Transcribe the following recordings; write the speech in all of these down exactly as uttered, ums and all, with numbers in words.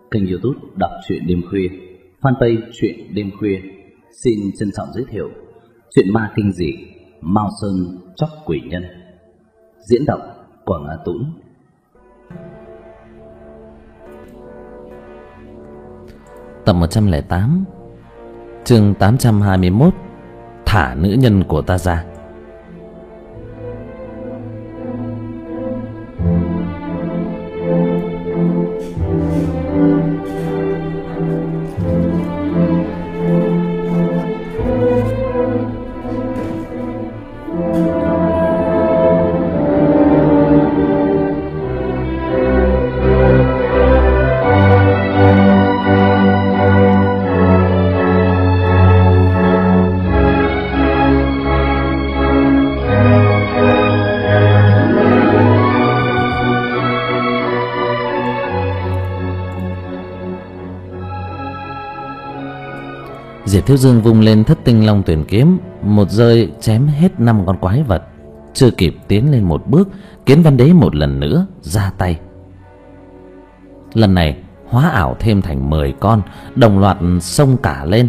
kênh YouTube Đọc truyện đêm khuya, fanpage truyện đêm khuya xin trân trọng giới thiệu truyện ma kinh dị Mao Sơn Chóc Quỷ Nhân, diễn đọc Quảng Á Tũng. Tập một trăm lẻ tám, chương tám trăm hai mươi mốt. Thả nữ nhân của ta ra. Diệp Thiếu Dương vung lên thất tinh long tuyển kiếm, một rơi chém hết năm con quái vật. Chưa kịp tiến lên một bước, Kiến Văn Đế một lần nữa ra tay. Lần này hóa ảo thêm thành mười con, đồng loạt xông cả lên.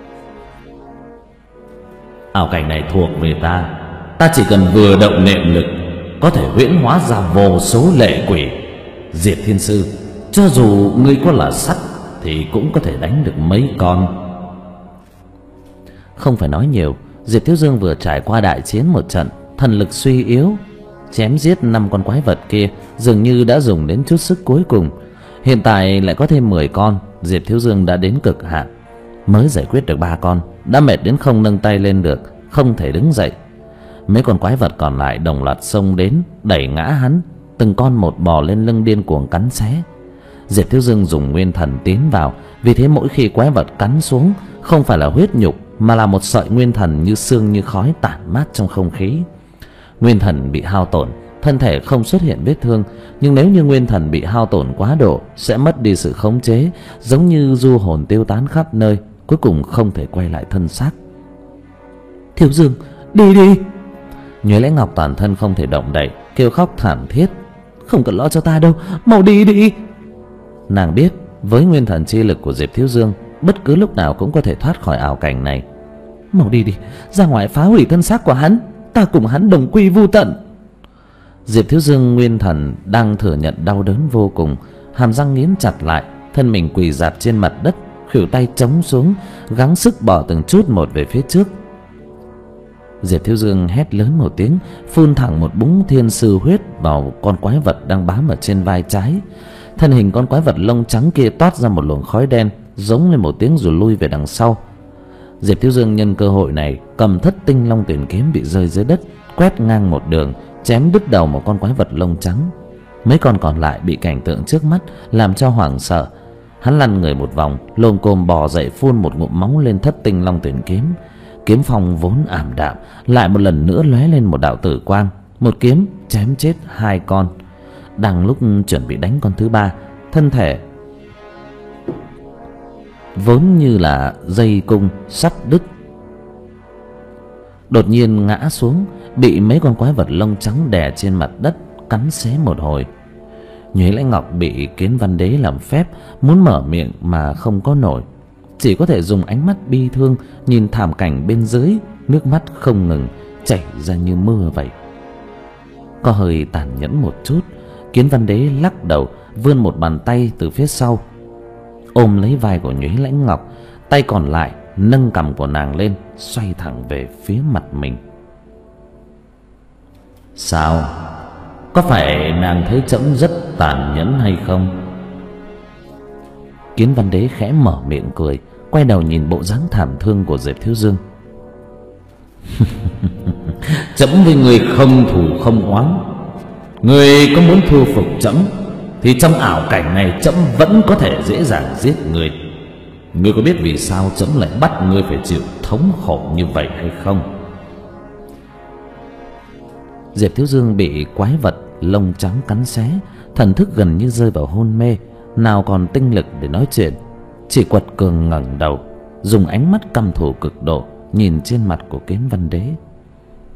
Ảo cảnh này thuộc về ta, ta chỉ cần vừa động niệm lực có thể huyễn hóa ra vô số lệ quỷ. Diệp Thiên Sư, cho dù ngươi có là sắt thì cũng có thể đánh được mấy con. Không phải nói nhiều, Diệp Thiếu Dương vừa trải qua đại chiến một trận, thần lực suy yếu, chém giết năm con quái vật kia dường như đã dùng đến chút sức cuối cùng. Hiện tại lại có thêm mười con, Diệp Thiếu Dương đã đến cực hạn. Mới giải quyết được ba con, đã mệt đến không nâng tay lên được, không thể đứng dậy. Mấy con quái vật còn lại đồng loạt xông đến, đẩy ngã hắn, từng con một bò lên lưng điên cuồng cắn xé. Diệp Thiếu Dương dùng nguyên thần tiến vào, vì thế mỗi khi quái vật cắn xuống, không phải là huyết nhục mà là một sợi nguyên thần như sương như khói tản mát trong không khí. Nguyên thần bị hao tổn, thân thể không xuất hiện vết thương, nhưng nếu như nguyên thần bị hao tổn quá độ sẽ mất đi sự khống chế, giống như du hồn tiêu tán khắp nơi, cuối cùng không thể quay lại thân xác. Thiếu Dương, đi đi! Nhuế Lãnh Ngọc toàn thân không thể động đậy, kêu khóc thảm thiết. Không cần lo cho ta đâu, mau đi đi! Nàng biết với nguyên thần chi lực của Diệp Thiếu Dương, bất cứ lúc nào cũng có thể thoát khỏi ảo cảnh này. Mau đi đi, ra ngoài phá hủy thân xác của hắn, ta cùng hắn đồng quy vu tận. Diệp Thiếu Dương nguyên thần đang thừa nhận đau đớn vô cùng, hàm răng nghiến chặt lại, thân mình quỳ rạp trên mặt đất, khuỷu tay chống xuống, gắng sức bỏ từng chút một về phía trước. Diệp Thiếu Dương hét lớn một tiếng, phun thẳng một búng thiên sư huyết vào con quái vật đang bám ở trên vai trái. Thân hình con quái vật lông trắng kia toát ra một luồng khói đen, giống lên một tiếng rồi lui về đằng sau. Diệp Thiếu Dương nhân cơ hội này cầm thất tinh long tuyển kiếm bị rơi dưới đất, quét ngang một đường, chém đứt đầu một con quái vật lông trắng. Mấy con còn lại bị cảnh tượng trước mắt làm cho hoảng sợ. Hắn lăn người một vòng, lồm cồm bò dậy, phun một ngụm máu lên thất tinh long tuyển kiếm. Kiếm phong vốn ảm đạm lại một lần nữa lóe lên một đạo tử quang, một kiếm chém chết hai con. Đang lúc chuẩn bị đánh con thứ ba, thân thể vốn như là dây cung sắp đứt, đột nhiên ngã xuống, bị mấy con quái vật lông trắng đè trên mặt đất cắn xé một hồi. Nhuế Lãnh Ngọc bị Kiến Văn Đế làm phép, muốn mở miệng mà không có nổi, chỉ có thể dùng ánh mắt bi thương nhìn thảm cảnh bên dưới, nước mắt không ngừng chảy ra như mưa vậy. Có hơi tàn nhẫn một chút, Kiến Văn Đế lắc đầu, vươn một bàn tay từ phía sau ôm lấy vai của Nhuế Lãnh Ngọc, tay còn lại nâng cằm của nàng lên, xoay thẳng về phía mặt mình. Sao? Có phải nàng thấy trẫm rất tàn nhẫn hay không? Kiến Văn Đế khẽ mở miệng cười, quay đầu nhìn bộ dáng thảm thương của Diệp Thiếu Dương. Trẫm với người không thù không oán, người có muốn thu phục trẫm thì trong ảo cảnh này trẫm vẫn có thể dễ dàng giết người. Ngươi có biết vì sao trẫm lại bắt ngươi phải chịu thống khổ như vậy hay không? Diệp Thiếu Dương bị quái vật lông trắng cắn xé, thần thức gần như rơi vào hôn mê, nào còn tinh lực để nói chuyện, chỉ quật cường ngẩng đầu, dùng ánh mắt căm thù cực độ nhìn trên mặt của Kiến Văn Đế.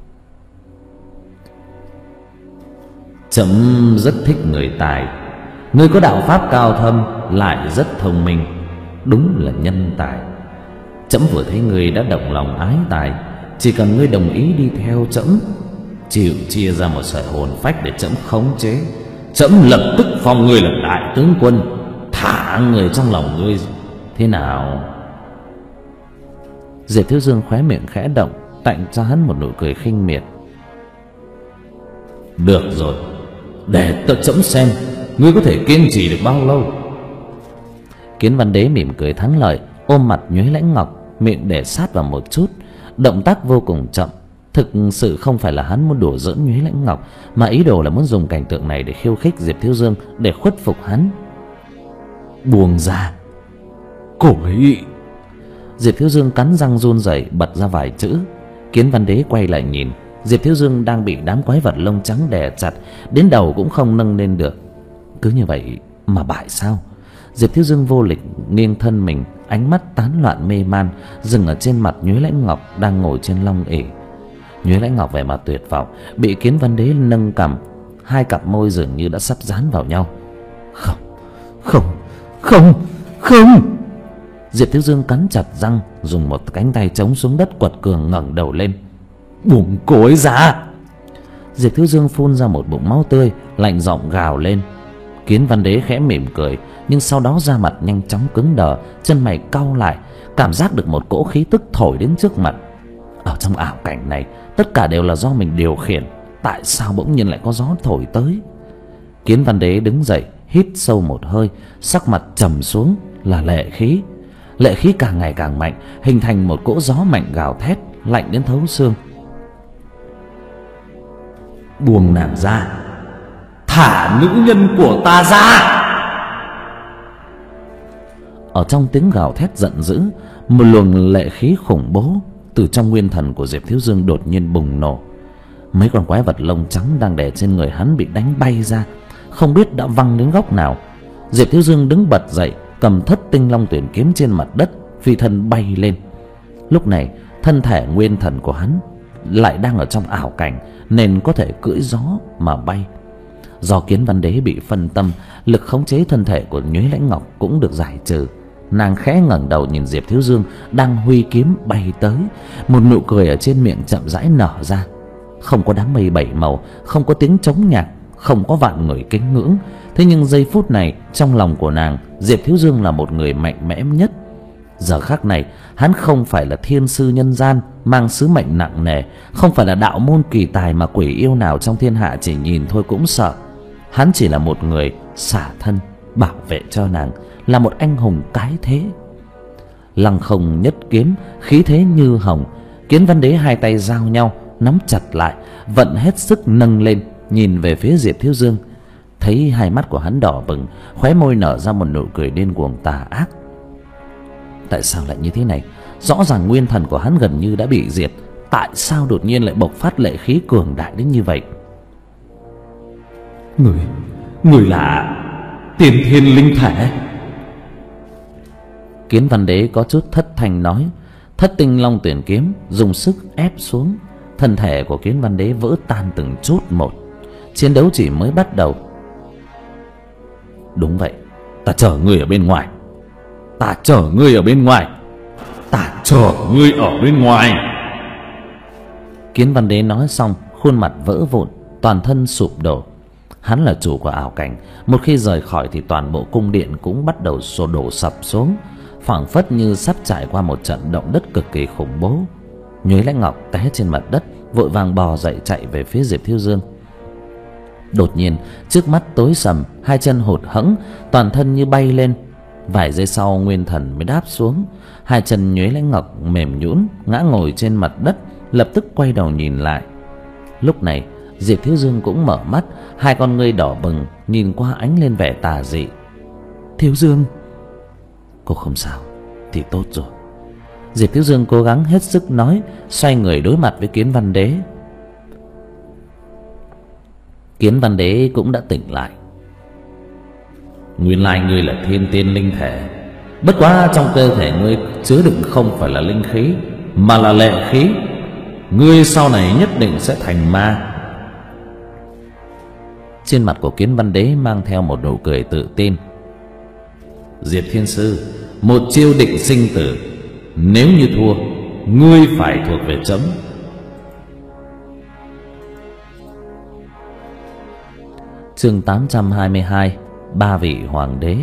Trẫm rất thích người tài, Ngươi có đạo pháp cao thâm, lại rất thông minh, đúng là nhân tài. Trẫm vừa thấy ngươi đã động lòng ái tài, chỉ cần ngươi đồng ý đi theo trẫm, chịu chia ra một sợi hồn phách để trẫm khống chế, trẫm lập tức phong ngươi là đại tướng quân, thả người trong lòng ngươi. Thế nào? Diệp Thiếu Dương khóe miệng khẽ động, tặng cho hắn một nụ cười khinh miệt. Được rồi, để tự trẫm xem ngươi có thể kiên trì được bao lâu. Kiến Văn Đế mỉm cười thắng lợi, ôm mặt Nhuế Lãnh Ngọc, miệng để sát vào một chút, động tác vô cùng chậm. Thực sự không phải là hắn muốn đùa giỡn Nhuế Lãnh Ngọc, mà ý đồ là muốn dùng cảnh tượng này để khiêu khích Diệp Thiếu Dương, để khuất phục hắn. Buông ra cô ấy. Diệp Thiếu Dương cắn răng run rẩy, bật ra vài chữ. Kiến Văn Đế quay lại nhìn, Diệp Thiếu Dương đang bị đám quái vật lông trắng đè chặt, đến đầu cũng không nâng lên được. Cứ như vậy mà bại sao? Diệp Thiếu Dương vô lực nghiêng thân mình, ánh mắt tán loạn mê man, dừng ở trên mặt Nhuế Lãnh Ngọc đang ngồi trên long ỷ. Nhuế Lãnh Ngọc vẻ mặt tuyệt vọng, bị Kiến Văn Đế nâng cằm, hai cặp môi dường như đã sắp dán vào nhau. Không, không, không, không. Diệp Thiếu Dương cắn chặt răng, dùng một cánh tay chống xuống đất, quật cường ngẩng đầu lên. Buông cô ấy ra. Diệp Thiếu Dương phun ra một bụng máu tươi, lạnh giọng gào lên. Kiến Văn Đế khẽ mỉm cười, nhưng sau đó da mặt nhanh chóng cứng đờ, chân mày cau lại, cảm giác được một cỗ khí tức thổi đến trước mặt. Ở trong ảo cảnh này, tất cả đều là do mình điều khiển, tại sao bỗng nhiên lại có gió thổi tới? Kiến Văn Đế đứng dậy, hít sâu một hơi, sắc mặt trầm xuống, là lệ khí. Lệ khí càng ngày càng mạnh, hình thành một cỗ gió mạnh gào thét, lạnh đến thấu xương. Buông nàng ra, thả nữ nhân của ta ra. Ở trong tiếng gào thét giận dữ, một luồng lệ khí khủng bố từ trong nguyên thần của Diệp Thiếu Dương đột nhiên bùng nổ. Mấy con quái vật lông trắng đang đè trên người hắn bị đánh bay ra, không biết đã văng đến góc nào. Diệp Thiếu Dương đứng bật dậy, cầm Thất Tinh Long Tuyển kiếm trên mặt đất, phi thân bay lên. Lúc này thân thể nguyên thần của hắn lại đang ở trong ảo cảnh, nên có thể cưỡi gió mà bay. Do Kiến Văn Đế bị phân tâm, lực khống chế thân thể của Nhuế Lãnh Ngọc cũng được giải trừ. Nàng khẽ ngẩng đầu nhìn Diệp Thiếu Dương đang huy kiếm bay tới, một nụ cười ở trên miệng chậm rãi nở ra. Không có đám mây bảy màu, không có tiếng trống nhạc, không có vạn người kính ngưỡng. Thế nhưng giây phút này, trong lòng của nàng, Diệp Thiếu Dương là một người mạnh mẽ nhất. Giờ khắc này, hắn không phải là thiên sư nhân gian mang sứ mệnh nặng nề, không phải là đạo môn kỳ tài mà quỷ yêu nào trong thiên hạ chỉ nhìn thôi cũng sợ. Hắn chỉ là một người xả thân bảo vệ cho nàng, là một anh hùng cái thế. Lăng không nhất kiếm, khí thế như hồng. Kiến Văn Đế hai tay giao nhau, nắm chặt lại, vận hết sức nâng lên, nhìn về phía Diệp Thiếu Dương. Thấy hai mắt của hắn đỏ bừng, khóe môi nở ra một nụ cười điên cuồng tà ác. Tại sao lại như thế này? Rõ ràng nguyên thần của hắn gần như đã bị diệt, tại sao đột nhiên lại bộc phát lệ khí cường đại đến như vậy? Người, người là tiên thiên linh thể. Kiến Văn Đế có chút thất thanh nói. Thất Tinh Long Tuyển kiếm dùng sức ép xuống, thân thể của Kiến Văn Đế vỡ tan từng chút một. Chiến đấu chỉ mới bắt đầu. Đúng vậy, ta chờ ngươi ở bên ngoài. Ta chờ ngươi ở bên ngoài. Ta chờ ngươi ở bên ngoài. Kiến Văn Đế nói xong, khuôn mặt vỡ vụn, toàn thân sụp đổ. Hắn là chủ của ảo cảnh, một khi rời khỏi thì toàn bộ cung điện cũng bắt đầu sụp đổ sập xuống, phảng phất như sắp trải qua một trận động đất cực kỳ khủng bố. Nhuế Lãnh Ngọc té trên mặt đất, vội vàng bò dậy chạy về phía Diệp Thiếu Dương. Đột nhiên trước mắt tối sầm, hai chân hụt hẫng, toàn thân như bay lên. Vài giây sau nguyên thần mới đáp xuống. Hai chân Nhuế Lãnh Ngọc mềm nhũn ngã ngồi trên mặt đất, lập tức quay đầu nhìn lại. Lúc này Diệp Thiếu Dương cũng mở mắt, hai con ngươi đỏ bừng, nhìn qua ánh lên vẻ tà dị. Thiếu Dương, cô không sao thì tốt rồi. Diệp Thiếu Dương cố gắng hết sức nói, xoay người đối mặt với Kiến Văn Đế. Kiến Văn Đế cũng đã tỉnh lại. Nguyên lai ngươi là thiên tiên linh thể, bất quá trong cơ thể ngươi chứa đựng không phải là linh khí, mà là lệ khí. Ngươi sau này nhất định sẽ thành ma. Trên mặt của Kiến Văn Đế mang theo một nụ cười tự tin. Diệp Thiên Sư, một chiêu định sinh tử, nếu như thua, ngươi phải thuộc về trẫm. Chương tám trăm hai mươi hai. Ba vị hoàng đế.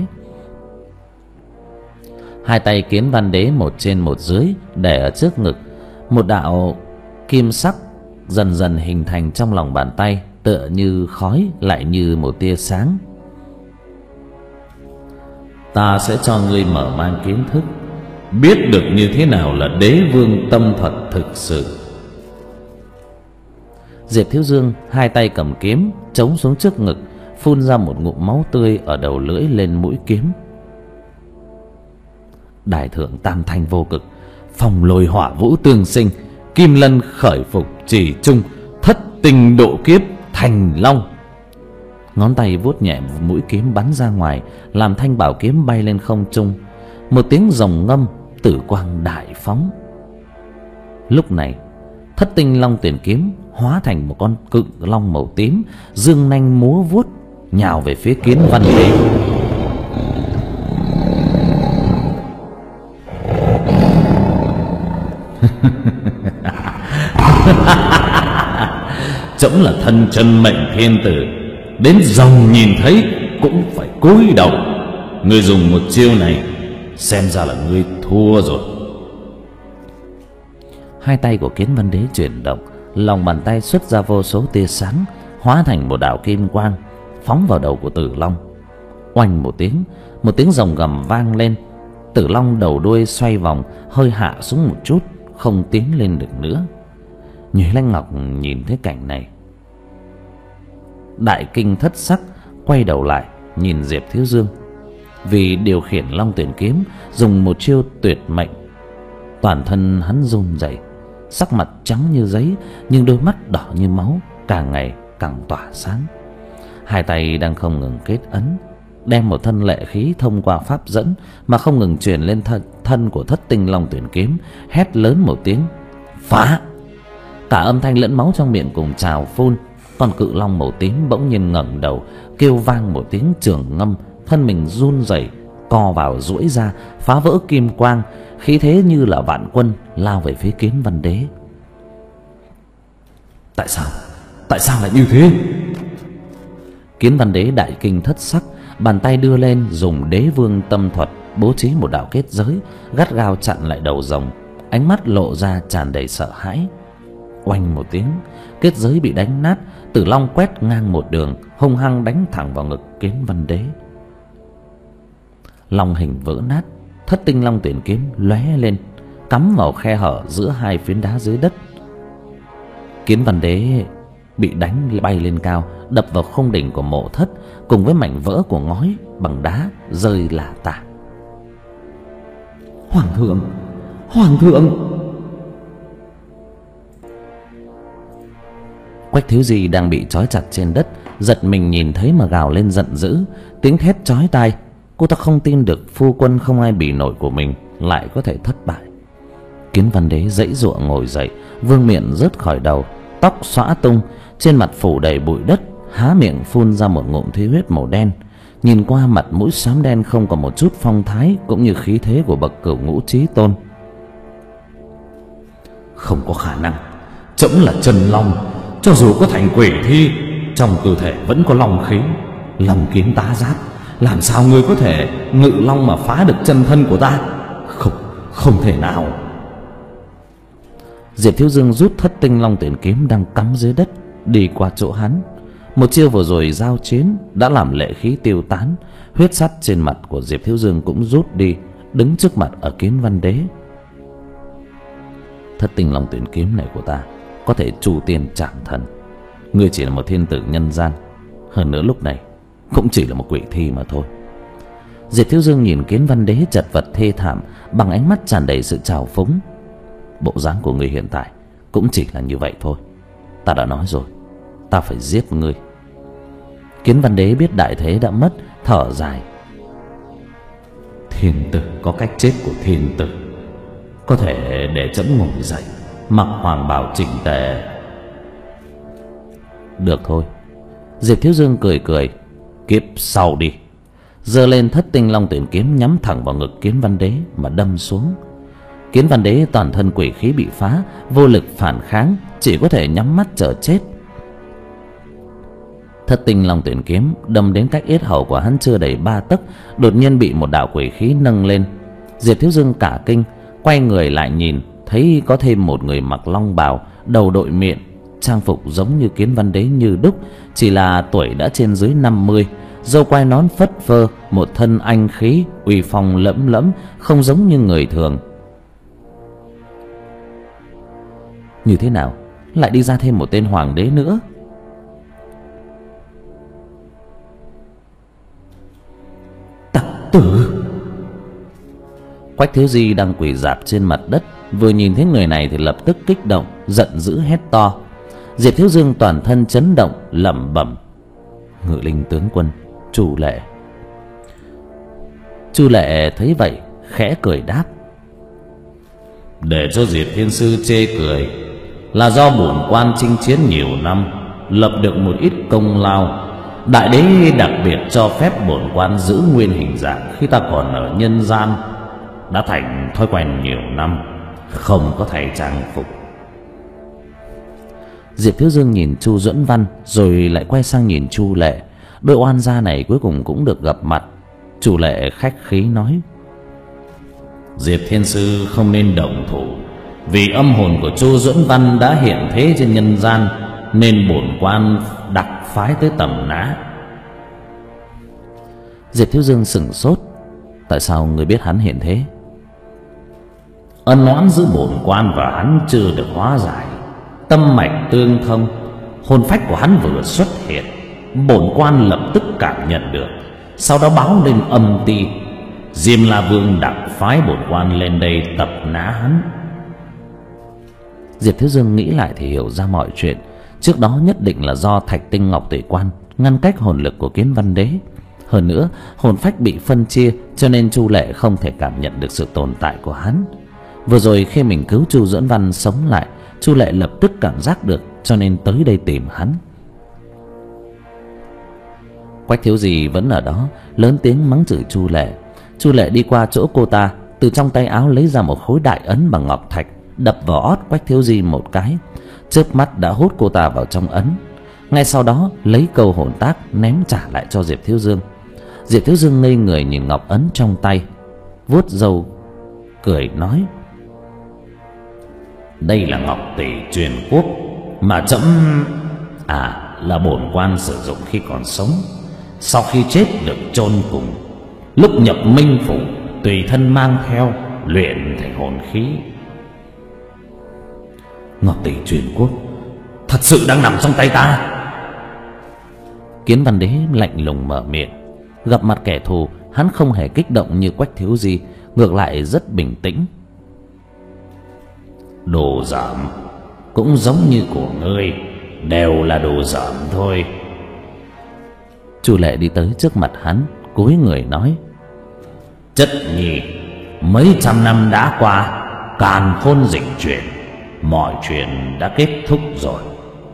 Hai tay Kiến Văn Đế một trên một dưới để ở trước ngực, một đạo kim sắc dần dần hình thành trong lòng bàn tay, tựa như khói lại như một tia sáng. Ta sẽ cho ngươi mở mang kiến thức, biết được như thế nào là đế vương tâm thuật thực sự. Diệp Thiếu Dương hai tay cầm kiếm chống xuống trước ngực, phun ra một ngụm máu tươi ở đầu lưỡi lên mũi kiếm. Đại thượng tam thanh vô cực, phong lôi hỏa vũ tương sinh, kim lân khởi phục chỉ trung, thất tinh độ kiếp thành long. Ngón tay vuốt nhẹ mũi kiếm bắn ra ngoài, làm thanh bảo kiếm bay lên không trung. Một tiếng rồng ngâm, tử quang đại phóng. Lúc này thất tinh long tuyển kiếm hóa thành một con cự long màu tím, dương nanh múa vuốt nhào về phía Kiến Văn Đế. Trẫm là thân chân mệnh thiên tử, đến rồng nhìn thấy cũng phải cúi đầu. Ngươi dùng một chiêu này, xem ra là ngươi thua rồi. Hai tay của Kiến Văn Đế chuyển động, lòng bàn tay xuất ra vô số tia sáng, hóa thành một đạo kim quang phóng vào đầu của Tử Long. Oanh một tiếng, một tiếng rồng gầm vang lên. Tử Long đầu đuôi xoay vòng, hơi hạ xuống một chút, không tiến lên được nữa. Nhuế Lanh Ngọc nhìn thấy cảnh này, đại kinh thất sắc, quay đầu lại nhìn Diệp Thiếu Dương. Vì điều khiển Long Tuyển kiếm dùng một chiêu tuyệt mệnh, toàn thân hắn run rẩy, sắc mặt trắng như giấy, nhưng đôi mắt đỏ như máu, càng ngày càng tỏa sáng. Hai tay đang không ngừng kết ấn, đem một thân lệ khí thông qua pháp dẫn mà không ngừng truyền lên thân, thân của thất tinh Long Tuyển kiếm. Hét lớn một tiếng, phá! Cả âm thanh lẫn máu trong miệng cùng trào phun. Con cự long màu tím bỗng nhiên ngẩng đầu, kêu vang một tiếng trường ngâm, thân mình run rẩy, co vào duỗi ra, phá vỡ kim quang, khí thế như là vạn quân lao về phía Kiến Văn Đế. Tại sao? Tại sao lại như thế? Kiến Văn Đế đại kinh thất sắc, bàn tay đưa lên dùng đế vương tâm thuật bố trí một đạo kết giới, gắt gao chặn lại đầu rồng, ánh mắt lộ ra tràn đầy sợ hãi. Oanh một tiếng, kết giới bị đánh nát, Tử Long quét ngang một đường, hung hăng đánh thẳng vào ngực Kiến Văn Đế. Long hình vỡ nát, thất tinh Long Tuyển kiếm lóe lên, cắm vào khe hở giữa hai phiến đá dưới đất. Kiến Văn Đế bị đánh bay lên cao, đập vào khung đỉnh của mộ thất, cùng với mảnh vỡ của ngói bằng đá rơi lả tả. Hoàng thượng, Hoàng thượng! Quách Thiếu Di đang bị trói chặt trên đất, giật mình nhìn thấy mà gào lên giận dữ, tiếng thét chói tai. Cô ta không tin được phu quân không ai bì nổi của mình lại có thể thất bại. Kiến Văn Đế giãy giụa ngồi dậy, vương miện rớt khỏi đầu, tóc xõa tung, trên mặt phủ đầy bụi đất, há miệng phun ra một ngụm thí huyết màu đen. Nhìn qua mặt mũi xám đen không còn một chút phong thái cũng như khí thế của bậc cửu ngũ chí tôn. Không có khả năng, trẫm là chân long, cho dù có thành quỷ thi, trong cơ thể vẫn có long khí, long kiếm tá giáp, làm sao ngươi có thể ngự long mà phá được chân thân của ta? Không, không thể nào. Diệp Thiếu Dương rút thất tinh Long Tuyển kiếm đang cắm dưới đất đi qua chỗ hắn. Một chiêu vừa rồi giao chiến đã làm lệ khí tiêu tán, huyết sắt trên mặt của Diệp Thiếu Dương cũng rút đi, đứng trước mặt ở Kiến Văn Đế. Thất tinh Long Tuyển kiếm này của ta có thể chu tiên chạm thần, ngươi chỉ là một thiên tử nhân gian, hơn nữa lúc này cũng chỉ là một quỷ thi mà thôi. Diệp Thiếu Dương nhìn Kiến Văn Đế chật vật thê thảm bằng ánh mắt tràn đầy sự trào phúng. Bộ dáng của ngươi hiện tại cũng chỉ là như vậy thôi. Ta đã nói rồi, ta phải giết ngươi. Kiến Văn Đế biết đại thế đã mất, thở dài. Thiên tử có cách chết của thiên tử, có thể để trẫm ngồi dậy, mặc hoàng bào chỉnh tề. Được thôi, Diệp Thiếu Dương cười cười: "Kiếp sau đi." Giơ lên thất tinh long tuyển kiếm nhắm thẳng vào ngực Kiến Văn Đế mà đâm xuống. Kiến Văn Đế toàn thân quỷ khí bị phá, vô lực phản kháng, chỉ có thể nhắm mắt chờ chết. Thất tinh long tuyển kiếm đâm đến cách yết hầu của hắn chưa đầy ba tấc, đột nhiên bị một đạo quỷ khí nâng lên. Diệp Thiếu Dương cả kinh, quay người lại nhìn, thấy có thêm một người mặc long bào, đầu đội miện, trang phục giống như Kiến Văn Đế như đúc, chỉ là tuổi đã trên dưới năm mươi, râu quai nón phất phơ, một thân anh khí uy phong lẫm lẫm, không giống như người thường. Như thế nào lại đi ra thêm một tên hoàng đế nữa? Tặc tử! Quách Thiếu Di đang quỳ rạp trên mặt đất, vừa nhìn thấy người này thì lập tức kích động, giận dữ hét to. Diệp Thiếu Dương toàn thân chấn động, lẩm bẩm: Ngự linh tướng quân Chu Lệ. Chu Lệ thấy vậy khẽ cười đáp: "Để cho Diệp thiên sư chê cười là do bổn quan chinh chiến nhiều năm, lập được một ít công lao. Đại đế đặc biệt cho phép bổn quan giữ nguyên hình dạng khi ta còn ở nhân gian, đã thành thói quen nhiều năm, không có thay trang phục." Diệp Thiếu Dương nhìn Chu Duẫn Văn rồi lại quay sang nhìn Chu Lệ. Đôi oan gia này cuối cùng cũng được gặp mặt. Chu Lệ khách khí nói: "Diệp thiên sư không nên động thủ, vì âm hồn của Chu Duẫn Văn đã hiện thế trên nhân gian, nên bổn quan đặc phái tới tầm ná." Diệp Thiếu Dương sửng sốt: "Tại sao người biết hắn hiện thế?" "Ân oán giữa bổn quan và hắn chưa được hóa giải, tâm mạch tương thông, hồn phách của hắn vừa xuất hiện, bổn quan lập tức cảm nhận được, sau đó báo lên âm ty. Diêm La Vương đặc phái bổn quan lên đây tập ná hắn." Diệp Thiếu Dương nghĩ lại thì hiểu ra mọi chuyện. Trước đó nhất định là do Thạch Tinh Ngọc Tùy Quan ngăn cách hồn lực của Kiến Văn Đế. Hơn nữa hồn phách bị phân chia, cho nên Chu Lệ không thể cảm nhận được sự tồn tại của hắn. Vừa rồi khi mình cứu Chu Duẫn Văn sống lại, Chu Lệ lập tức cảm giác được, cho nên tới đây tìm hắn. Quách Thiếu Di vẫn ở đó, lớn tiếng mắng chửi Chu Lệ. Chu Lệ đi qua chỗ cô ta, từ trong tay áo lấy ra một khối đại ấn bằng ngọc thạch, đập vào ót Quách Thiếu Di một cái, chớp mắt đã hút cô ta vào trong ấn. Ngay sau đó lấy câu hồn tác ném trả lại cho Diệp Thiếu Dương. Diệp Thiếu Dương ngây người nhìn ngọc ấn trong tay, vuốt râu cười nói: "Đây là ngọc tỷ truyền quốc mà trẫm à là bổn quan sử dụng khi còn sống, sau khi chết được chôn cùng, lúc nhập minh phủ tùy thân mang theo, luyện thành hồn khí." "Ngọc tỷ truyền quốc thật sự đang nằm trong tay ta?" Kiến Văn Đế lạnh lùng mở miệng. Gặp mặt kẻ thù, hắn không hề kích động như Quách Thiếu Di, ngược lại rất bình tĩnh. "Đồ giảm cũng giống như của ngươi, đều là đồ giảm thôi." Chu Lệ đi tới trước mặt hắn, cúi người nói: "Chất nhi, mấy trăm năm đã qua, càn khôn dịch chuyển, mọi chuyện đã kết thúc rồi."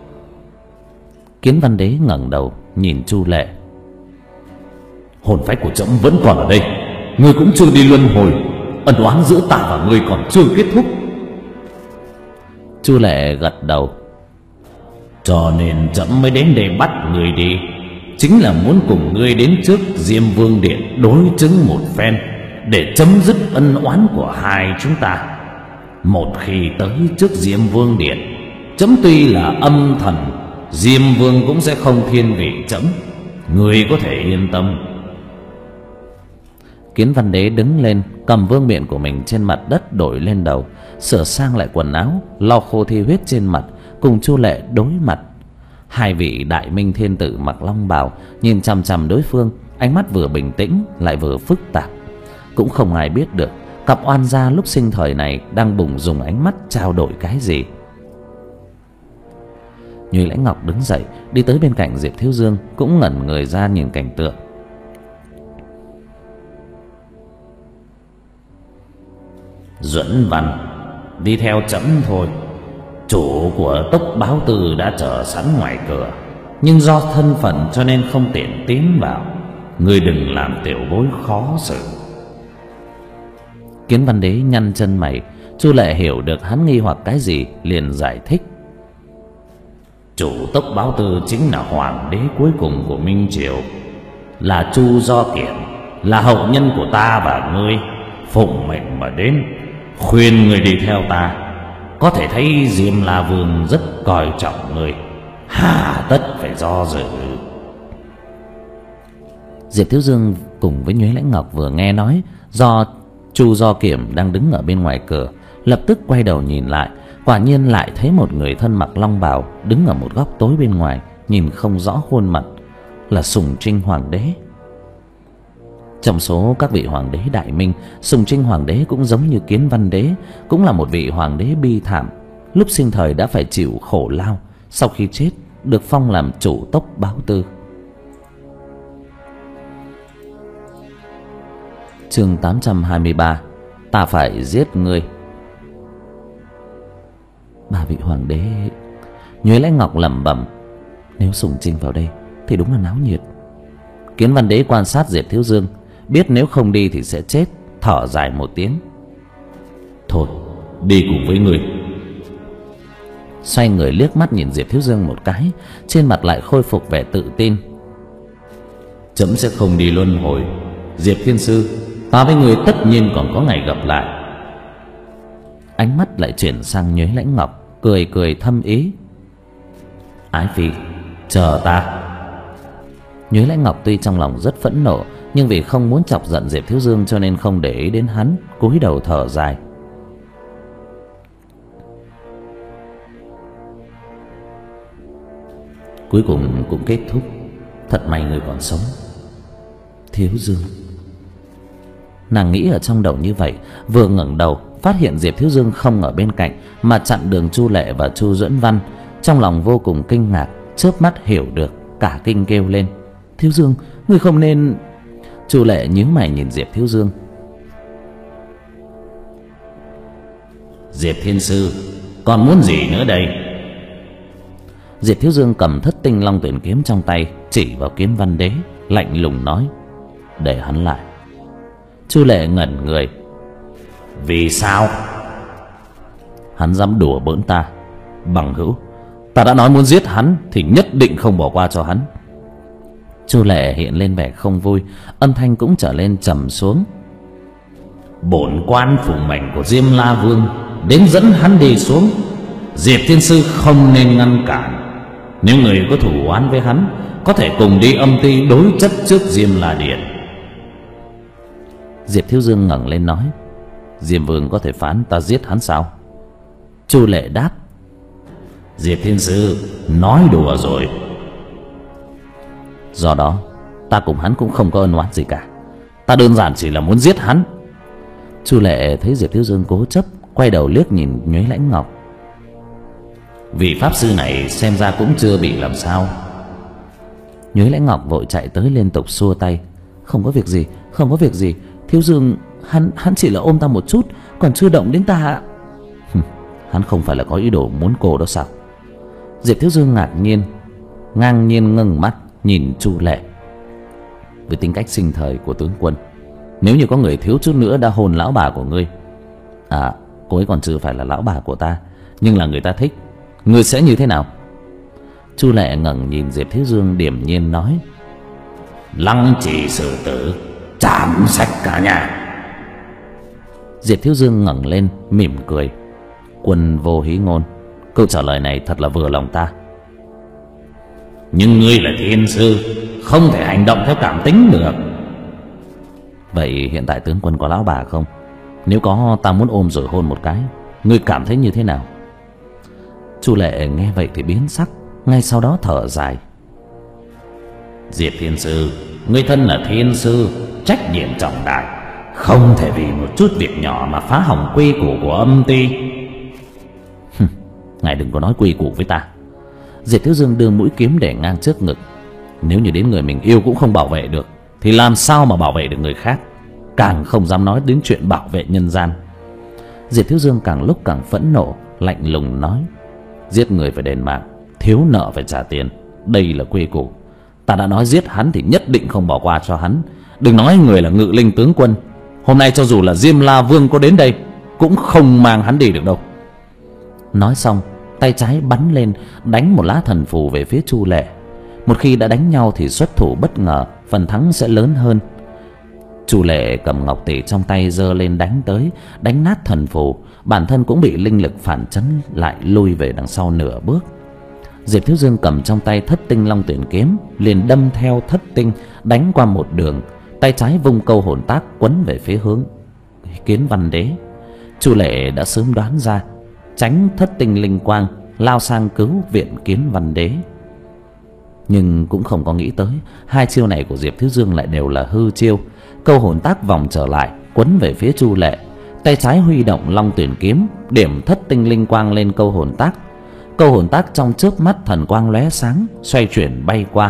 Kiến Văn Đế ngẩng đầu nhìn Chu Lệ: "Hồn phách của trẫm vẫn còn ở đây, ngươi cũng chưa đi luân hồi, ân oán giữa ta và ngươi còn chưa kết thúc." Chu Lệ gật đầu: "Cho nên trẫm mới đến đây bắt ngươi đi, chính là muốn cùng ngươi đến trước Diêm Vương Điện đối chứng một phen, để chấm dứt ân oán của hai chúng ta. Một khi tới trước Diêm Vương Điện, chấm tuy là âm thần, Diêm Vương cũng sẽ không thiên vị chấm, ngươi có thể yên tâm." Kiến Văn Đế đứng lên, cầm vương miện của mình trên mặt đất đội lên đầu, sửa sang lại quần áo, lau khô thi huyết trên mặt, cùng Chu Lệ đối mặt. Hai vị đại minh thiên tử mặc long bào nhìn chằm chằm đối phương, ánh mắt vừa bình tĩnh lại vừa phức tạp. Cũng không ai biết được cặp oan gia lúc sinh thời này đang bùng dùng ánh mắt trao đổi cái gì. Nhuy Lãnh Ngọc đứng dậy, đi tới bên cạnh Diệp Thiếu Dương, cũng ngẩn người ra nhìn cảnh tượng. "Duẫn Văn, đi theo trẫm thôi, chủ của Tốc Báo Tư đã chờ sẵn ngoài cửa, nhưng do thân phận cho nên không tiện tiến vào. Ngươi đừng làm tiểu bối khó xử. Kiến Văn Đế nhăn chân mày. Chu Lệ hiểu được hắn nghi hoặc cái gì, liền giải thích. Chủ tốc Báo Tư chính là hoàng đế cuối cùng của Minh Triều, là Chu Do Kiểm, là hậu nhân của ta và ngươi. Phụng mệnh mà đến, khuyên người đi theo ta. Có thể thấy Diêm La Vương rất coi trọng ngươi, hà tất phải do dự. Diệp Thiếu Dương cùng với Nhuế Lãnh Ngọc vừa nghe nói do Chu Do Kiểm đang đứng ở bên ngoài cửa, lập tức quay đầu nhìn lại. Quả nhiên lại thấy một người thân mặc long bào đứng ở một góc tối bên ngoài, nhìn không rõ khuôn mặt, là Sùng Trinh Hoàng đế. Trong số các vị hoàng đế Đại Minh, Sùng Trinh Hoàng đế cũng giống như Kiến Văn Đế, cũng là một vị hoàng đế bi thảm. Lúc sinh thời đã phải chịu khổ lao, sau khi chết được phong làm chủ tốc Báo Tư. Chương tám trăm hai mươi ba. Ta phải giết ngươi. Ba vị hoàng đế. Nhuế Lãnh Ngọc lẩm bẩm, nếu Sùng Trinh vào đây thì đúng là náo nhiệt. Kiến Văn Đế quan sát Diệp Thiếu Dương, biết nếu không đi thì sẽ chết, thở dài một tiếng. Thôi, đi cùng với người. Xoay người liếc mắt nhìn Diệp Thiếu Dương một cái, trên mặt lại khôi phục vẻ tự tin. Chấm sẽ không đi luân hồi. Diệp Thiên Sư, ta với người tất nhiên còn có ngày gặp lại. Ánh mắt lại chuyển sang Nhuế Lãnh Ngọc, cười cười thâm ý. Ái phi, chờ ta. Nhuế Lãnh Ngọc tuy trong lòng rất phẫn nộ, nhưng vì không muốn chọc giận Diệp Thiếu Dương cho nên không để ý đến hắn, cúi đầu thở dài. Cuối cùng cũng kết thúc. Thật may người còn sống, Thiếu Dương. Nàng nghĩ ở trong đầu như vậy, vừa ngẩng đầu phát hiện Diệp Thiếu Dương không ở bên cạnh mà chặn đường Chu Lệ và Chu Duẫn Văn. Trong lòng vô cùng kinh ngạc, chớp mắt hiểu được, cả kinh kêu lên. Thiếu Dương, người không nên... Chu Lệ nhíu mày nhìn Diệp Thiếu Dương. Diệp Thiên Sư, còn muốn gì nữa đây? Diệp Thiếu Dương cầm thất tinh long tuyển kiếm trong tay, chỉ vào Kiến Văn Đế, lạnh lùng nói. Để hắn lại. Chu Lệ ngẩn người. Vì sao? Hắn dám đùa bỡn ta. Bằng hữu, ta đã nói muốn giết hắn thì nhất định không bỏ qua cho hắn. Chu Lệ hiện lên vẻ không vui, âm thanh cũng trở lên trầm xuống. Bổn quan phủ mệnh của Diêm La Vương đến dẫn hắn đi xuống. Diệp Thiên Sư không nên ngăn cản. Nếu người có thủ oán với hắn, có thể cùng đi âm ty đối chất trước Diêm La Điện. Diệp Thiếu Dương ngẩng lên nói. Diêm Vương có thể phán ta giết hắn sao? Chu Lệ đáp. Diệp Thiên Sư nói đùa rồi. Do đó ta cùng hắn cũng không có ân oán gì cả. Ta đơn giản chỉ là muốn giết hắn. Chu Lệ thấy Diệp Thiếu Dương cố chấp, quay đầu liếc nhìn Nhuế Lãnh Ngọc. Vị pháp sư này xem ra cũng chưa bị làm sao. Nhuế Lãnh Ngọc vội chạy tới liên tục xua tay. Không có việc gì, không có việc gì. Thiếu Dương, hắn hắn chỉ là ôm ta một chút, còn chưa động đến ta. Hắn không phải là có ý đồ muốn cô đó sao? Diệp Thiếu Dương ngạc nhiên, ngang nhiên ngưng mắt nhìn Chu Lệ. Với tính cách sinh thời của tướng quân, nếu như có người thiếu chút nữa đã hôn lão bà của ngươi, à, cô ấy còn chưa phải là lão bà của ta, nhưng là người ta thích, ngươi sẽ như thế nào? Chu Lệ ngẩng nhìn Diệp Thiếu Dương điềm nhiên nói. Lăng trì xử tử, chảm sạch cả nhà. Diệp Thiếu Dương ngẩng lên mỉm cười. Quân vô hí ngôn, câu trả lời này thật là vừa lòng ta. Nhưng ngươi là thiên sư, không thể hành động theo cảm tính được. Vậy hiện tại tướng quân có lão bà không? Nếu có, ta muốn ôm rồi hôn một cái. Ngươi cảm thấy như thế nào? Chu Lệ nghe vậy thì biến sắc, ngay sau đó thở dài. Diệp Thiên Sư, ngươi thân là thiên sư, trách nhiệm trọng đại, không thể vì một chút việc nhỏ mà phá hỏng quy củ của âm ty. Ngài đừng có nói quy củ với ta. Diệp Thiếu Dương đưa mũi kiếm để ngang trước ngực. Nếu như đến người mình yêu cũng không bảo vệ được, thì làm sao mà bảo vệ được người khác? Càng không dám nói đến chuyện bảo vệ nhân gian. Diệp Thiếu Dương càng lúc càng phẫn nộ, lạnh lùng nói. Giết người phải đền mạng, thiếu nợ phải trả tiền, đây là quy củ. Ta đã nói giết hắn thì nhất định không bỏ qua cho hắn. Đừng nói người là Ngự Linh tướng quân, hôm nay cho dù là Diêm La Vương có đến đây cũng không mang hắn đi được đâu. Nói xong, tay trái bắn lên đánh một lá thần phù về phía Chu Lệ. Một khi đã đánh nhau thì xuất thủ bất ngờ, phần thắng sẽ lớn hơn. Chu Lệ cầm ngọc tỷ trong tay giơ lên đánh tới, đánh nát thần phù, bản thân cũng bị linh lực phản chấn lại lui về đằng sau nửa bước. Diệp Thiếu Dương cầm trong tay Thất Tinh Long Tuyển kiếm, liền đâm theo thất tinh đánh qua một đường, tay trái vung câu hồn tác quấn về phía hướng Kiến Văn Đế. Chu Lệ đã sớm đoán ra, tránh thất tinh linh quang, lao sang cứu viện Kiến Văn Đế. Nhưng cũng không có nghĩ tới hai chiêu này của Diệp Thiếu Dương lại đều là hư chiêu. Câu hồn tác vòng trở lại quấn về phía Chu Lệ, tay trái huy động Long Tuyển kiếm điểm thất tinh linh quang lên câu hồn tác. Câu hồn tác trong chớp mắt thần quang lóe sáng, xoay chuyển bay qua.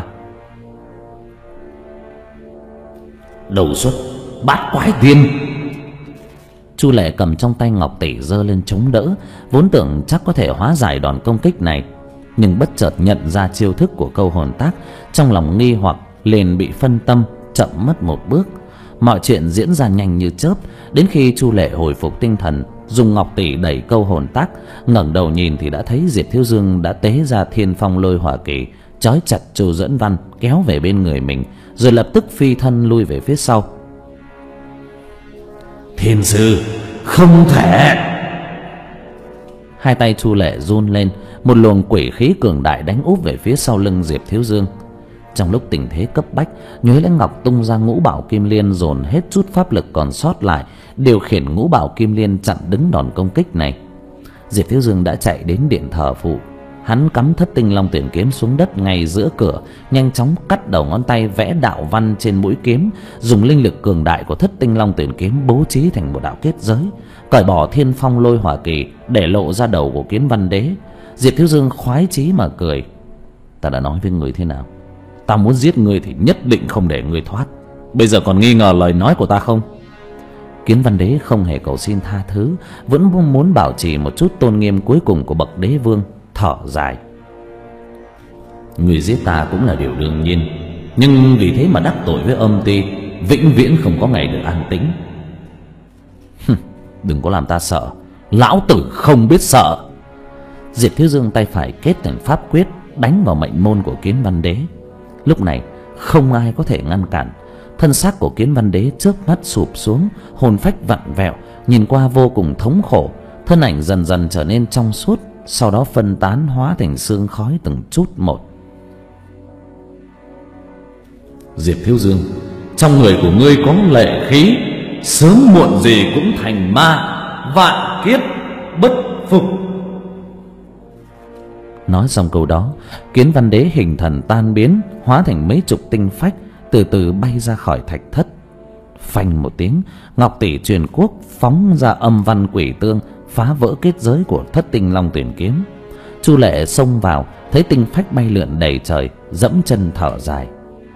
Đầu xuất Bát Quái Tiên. Chu Lệ cầm trong tay ngọc tỷ giơ lên chống đỡ, vốn tưởng chắc có thể hóa giải đòn công kích này, nhưng bất chợt nhận ra chiêu thức của câu hồn tác, trong lòng nghi hoặc liền bị phân tâm, chậm mất một bước. Mọi chuyện diễn ra nhanh như chớp, đến khi Chu Lệ hồi phục tinh thần, dùng ngọc tỷ đẩy câu hồn tác, ngẩng đầu nhìn thì đã thấy Diệp Thiếu Dương đã tế ra Thiên Phong Lôi Hỏa Kỳ, trói chặt Chu Dẫn Văn kéo về bên người mình, rồi lập tức phi thân lui về phía sau. Thiên sư, không thể! Hai tay Chu Lệ run lên, một luồng quỷ khí cường đại đánh úp về phía sau lưng Diệp Thiếu Dương. Trong lúc tình thế cấp bách, Nhuế Lãnh Ngọc tung ra Ngũ Bảo Kim Liên, dồn hết chút pháp lực còn sót lại, điều khiển Ngũ Bảo Kim Liên chặn đứng đòn công kích này. Diệp Thiếu Dương đã chạy đến điện thờ phụ, hắn cắm Thất Tinh Long Tuyển kiếm xuống đất ngay giữa cửa, nhanh chóng cắt đầu ngón tay vẽ đạo văn trên mũi kiếm, dùng linh lực cường đại của Thất Tinh Long Tuyển kiếm bố trí thành một đạo kết giới, cởi bỏ Thiên Phong Lôi Hỏa Kỳ để lộ ra đầu của Kiến Văn Đế. Diệp Thiếu Dương khoái chí mà cười. Ta đã nói với người thế nào? Ta muốn giết ngươi thì nhất định không để ngươi thoát. Bây giờ còn nghi ngờ lời nói của ta không? Kiến Văn Đế không hề cầu xin tha thứ, vẫn muốn bảo trì một chút tôn nghiêm cuối cùng của bậc đế vương, thở dài. Người giết ta cũng là điều đương nhiên, nhưng vì thế mà đắc tội với âm ty, vĩnh viễn không có ngày được an tĩnh. Đừng có làm ta sợ, lão tử không biết sợ. Diệp Thiếu Dương tay phải kết thành pháp quyết đánh vào mệnh môn của Kiến Văn Đế. Lúc này không ai có thể ngăn cản. Thân xác của Kiến Văn Đế chớp mắt sụp xuống, hồn phách vặn vẹo, nhìn qua vô cùng thống khổ. Thân ảnh dần dần trở nên trong suốt, sau đó phân tán hóa thành sương khói từng chút một. Diệp Thiếu Dương, trong người của ngươi có lệ khí, sớm muộn gì cũng thành ma, vạn kiếp bất phục. Nói xong câu đó, Kiến Văn Đế hình thần tan biến, hóa thành mấy chục tinh phách, từ từ bay ra khỏi thạch thất. Phanh một tiếng, ngọc tỷ truyền quốc phóng ra âm văn quỷ tương, phá vỡ kết giới của Thất Tinh Long Tuyển kiếm. Chu Lệ xông vào, thấy tinh phách bay lượn đầy trời, dẫm chân thở dài.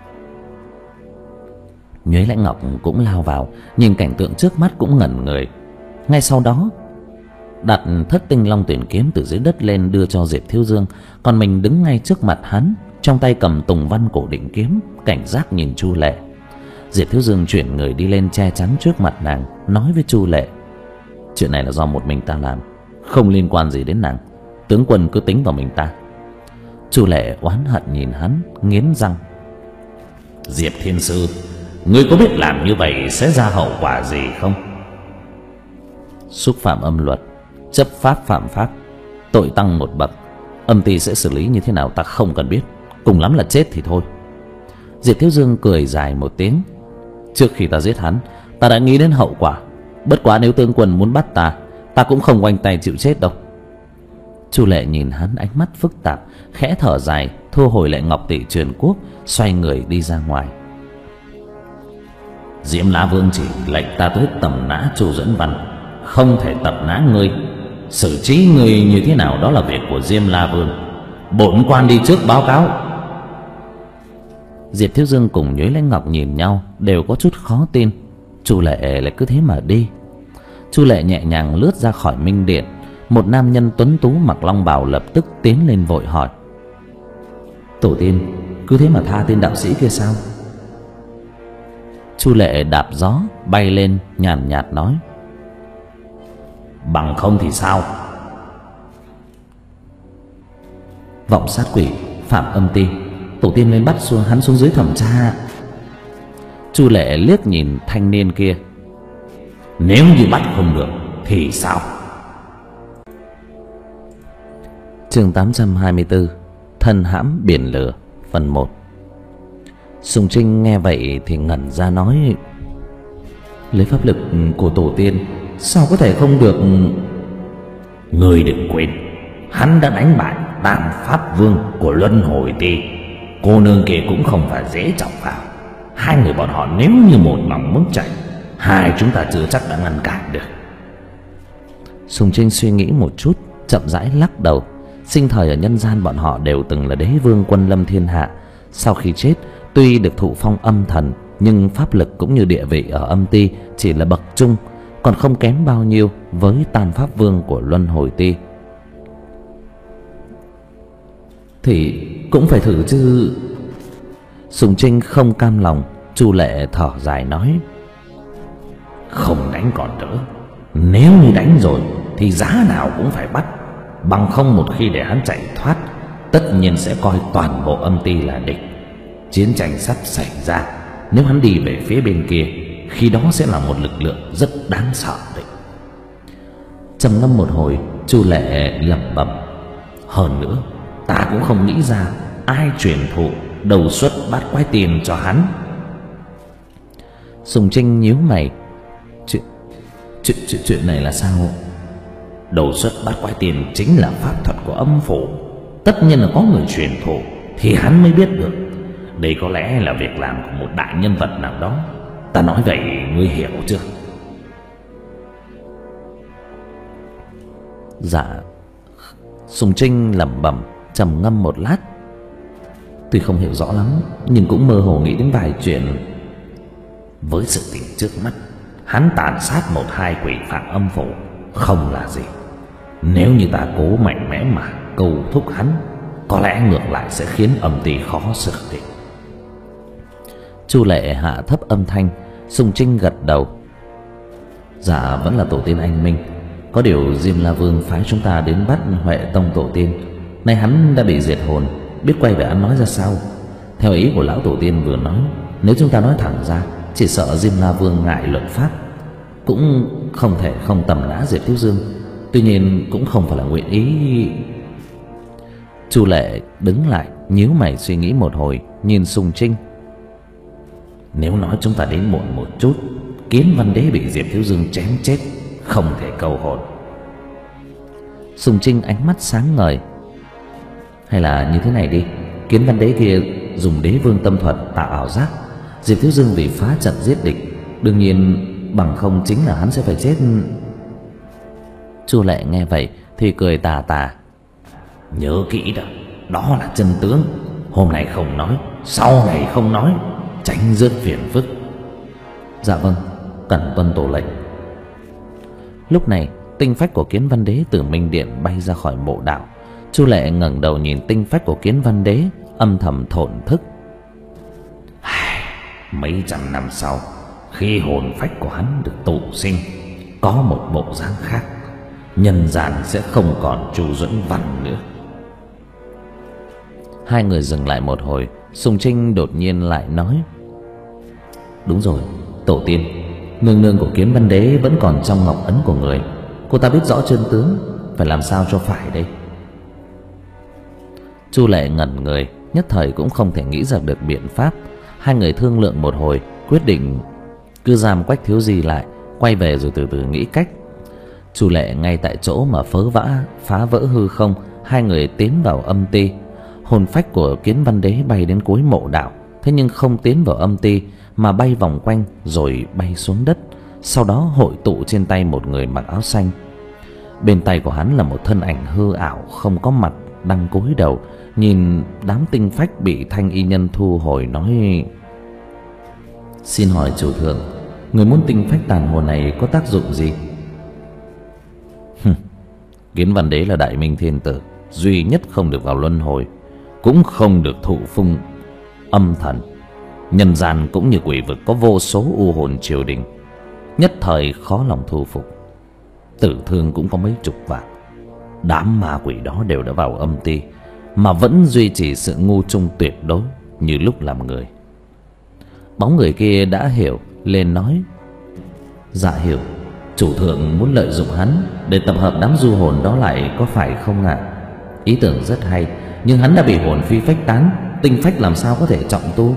Nhuế Lãnh Ngọc cũng lao vào, nhìn cảnh tượng trước mắt cũng ngẩn người. Ngay sau đó đặt Thất Tinh Long Tuyển kiếm từ dưới đất lên đưa cho Diệp Thiếu Dương, còn mình đứng ngay trước mặt hắn, trong tay cầm Tùng Văn Cổ Định kiếm, cảnh giác nhìn Chu Lệ. Diệp Thiếu Dương chuyển người đi lên che chắn trước mặt nàng, nói với Chu Lệ: chuyện này là do một mình ta làm, không liên quan gì đến nàng. Tướng quân cứ tính vào mình ta. Chu Lệ oán hận nhìn hắn, nghiến răng: Diệp Thiên Sư, ngươi có biết làm như vậy sẽ ra hậu quả gì không? Xúc phạm âm luật, chấp pháp phạm pháp, tội tăng một bậc. Âm ty sẽ xử lý như thế nào ta không cần biết, cùng lắm là chết thì thôi. Diệp Thiếu Dương cười dài một tiếng: trước khi ta giết hắn, ta đã nghĩ đến hậu quả. Bất quá nếu tướng quân muốn bắt ta, ta cũng không oanh tay chịu chết đâu. Chu Lệ nhìn hắn ánh mắt phức tạp, khẽ thở dài, thu hồi lại ngọc tỷ truyền quốc, xoay người đi ra ngoài. Diêm La Vương chỉ lệnh ta tới tầm nã Chu Dẫn Văn, không thể tập nã ngươi. Xử trí ngươi như thế nào đó là việc của Diêm La Vương, bổn quan đi trước báo cáo. Diệp Thiếu Dương cùng Nhuế Lãnh Ngọc nhìn nhau, đều có chút khó tin. Chu Lệ lại cứ thế mà đi. Chu Lệ nhẹ nhàng lướt ra khỏi minh điện. Một nam nhân tuấn tú mặc long bào lập tức tiến lên vội hỏi: Tổ tiên cứ thế mà tha tên đạo sĩ kia sao? Chu Lệ đạp gió bay lên, nhàn nhạt nói: Bằng không thì sao? Vọng sát quỷ, phạm âm ti, tổ tiên nên bắt xuống hắn xuống dưới thẩm tra. Chu Lệ liếc nhìn thanh niên kia: Nếu như bắt không được thì sao? Chương tám trăm hai mươi tư: Thân hãm biển lửa, phần một. Sùng Trinh nghe vậy thì ngẩn ra nói: Lấy pháp lực của tổ tiên sao có thể không được? Người đừng quên, hắn đã đánh bại Tam Pháp Vương của Luân Hồi Ti. Cô nương kia cũng không phải dễ trọng vào. Hai người bọn họ nếu như một lòng muốn chạy, hai chúng ta chưa chắc đã ngăn cản được. Sùng Trinh suy nghĩ một chút, chậm rãi lắc đầu. Sinh thời ở nhân gian bọn họ đều từng là đế vương quân lâm thiên hạ. Sau khi chết, tuy được thụ phong âm thần, nhưng pháp lực cũng như địa vị ở âm ti chỉ là bậc trung, còn không kém bao nhiêu với Tam Pháp Vương của Luân Hồi Ti. Thì cũng phải thử chứ. Sùng Trinh không cam lòng. Chu Lệ thở dài nói: Không đánh còn đỡ, nếu như đánh rồi thì giá nào cũng phải bắt. Bằng không một khi để hắn chạy thoát, tất nhiên sẽ coi toàn bộ âm ti là địch. Chiến tranh sắp xảy ra, nếu hắn đi về phía bên kia, khi đó sẽ là một lực lượng rất đáng sợ đấy. Trầm ngâm một hồi, Chu Lệ lẩm bẩm: Hơn nữa, ta cũng không nghĩ ra ai truyền thụ đầu xuất bát quái tiền cho hắn. Sùng Trinh nhíu mày: Chuyện chuyện chuyện chuyện này là sao? Đầu xuất bát quái tiền chính là pháp thuật của âm phủ. Tất nhiên là có người truyền thụ thì hắn mới biết được. Đây có lẽ là việc làm của một đại nhân vật nào đó. Ta nói vậy ngươi hiểu chưa? Dạ. Sùng Trinh lẩm bẩm, trầm ngâm một lát. Tuy không hiểu rõ lắm, nhưng cũng mơ hồ nghĩ đến vài chuyện. Với sự tình trước mắt, hắn tàn sát một hai quỷ phạm âm phủ không là gì. Nếu như ta cố mạnh mẽ mà cầu thúc hắn, có lẽ ngược lại sẽ khiến âm ty khó xử đi. Chu Lệ hạ thấp âm thanh. Sùng Trinh gật đầu: Dạ vẫn là tổ tiên anh minh. Có điều Diêm La Vương phái chúng ta đến bắt Huệ Tông tổ tiên, nay hắn đã bị diệt hồn, biết quay về ăn nói ra sao. Theo ý của lão tổ tiên vừa nói, nếu chúng ta nói thẳng ra, chỉ sợ Diêm La Vương ngại luật pháp, cũng không thể không tầm nã Diệp Thiếu Dương. Tuy nhiên cũng không phải là nguyện ý. Chu Lệ đứng lại, nhíu mày suy nghĩ một hồi, nhìn Sùng Trinh: Nếu nói chúng ta đến muộn một chút, Kiến Văn Đế bị Diệp Thiếu Dương chém chết, không thể câu hồn. Sùng Trinh ánh mắt sáng ngời: Hay là như thế này đi, Kiến Văn Đế kia dùng đế vương tâm thuật tạo ảo giác, Diệp Thiếu Dương vì phá trận giết địch, đương nhiên bằng không chính là hắn sẽ phải chết. Chu Lệ nghe vậy thì cười tà tà: Nhớ kỹ đó, đó là chân tướng. Hôm nay không nói, sau này không nói, tránh rước phiền phức. Dạ vâng, cẩn tuân tổ lệnh. Lúc này tinh phách của Kiến Văn Đế từ Minh Điện bay ra khỏi mộ đạo. Chu Lệ ngẩng đầu nhìn tinh phách của Kiến Văn Đế, âm thầm thổn thức: Mấy trăm năm sau, khi hồn phách của hắn được tụ sinh, có một bộ dáng khác, nhân gian sẽ không còn Chu Duẫn Văn nữa. Hai người dừng lại một hồi. Sùng Trinh đột nhiên lại nói: Đúng rồi, tổ tiên, nương nương của Kiến Văn Đế vẫn còn trong ngọc ấn của người. Cô ta biết rõ chân tướng, phải làm sao cho phải đây? Chu Lệ ngẩn người, nhất thời cũng không thể nghĩ ra được biện pháp. Hai người thương lượng một hồi, quyết định cứ giam Quách Thiếu Di lại, quay về rồi từ từ nghĩ cách. Chu Lệ ngay tại chỗ mà phớ vã phá vỡ hư không. Hai người tiến vào âm ti. Hồn phách của Kiến Văn Đế bay đến cuối mộ đạo, thế nhưng không tiến vào âm ti mà bay vòng quanh rồi bay xuống đất, sau đó hội tụ trên tay một người mặc áo xanh. Bên tay của hắn là một thân ảnh hư ảo không có mặt, đang cúi đầu nhìn đám tinh phách bị thanh y nhân thu hồi, nói: Xin hỏi chủ thượng, người muốn tinh phách tàn hồn này có tác dụng gì? Kiến Văn Đế là đại minh thiên tử, duy nhất không được vào luân hồi. cũng không được thụ phụng âm thần. Nhân gian cũng như quỷ vực có vô số u hồn triều đình, nhất thời khó lòng thu phục. Tử thương cũng có mấy chục vạn. Đám ma quỷ đó đều đã vào âm ti, mà vẫn duy trì sự ngu trung tuyệt đối như lúc làm người. Bóng người kia đã hiểu, lên nói: Dạ hiểu, chủ thượng muốn lợi dụng hắn để tập hợp đám du hồn đó lại, có phải không ạ? À? Ý tưởng rất hay, nhưng hắn đã bị hồn phi phách tán, tinh phách làm sao có thể trọng tu?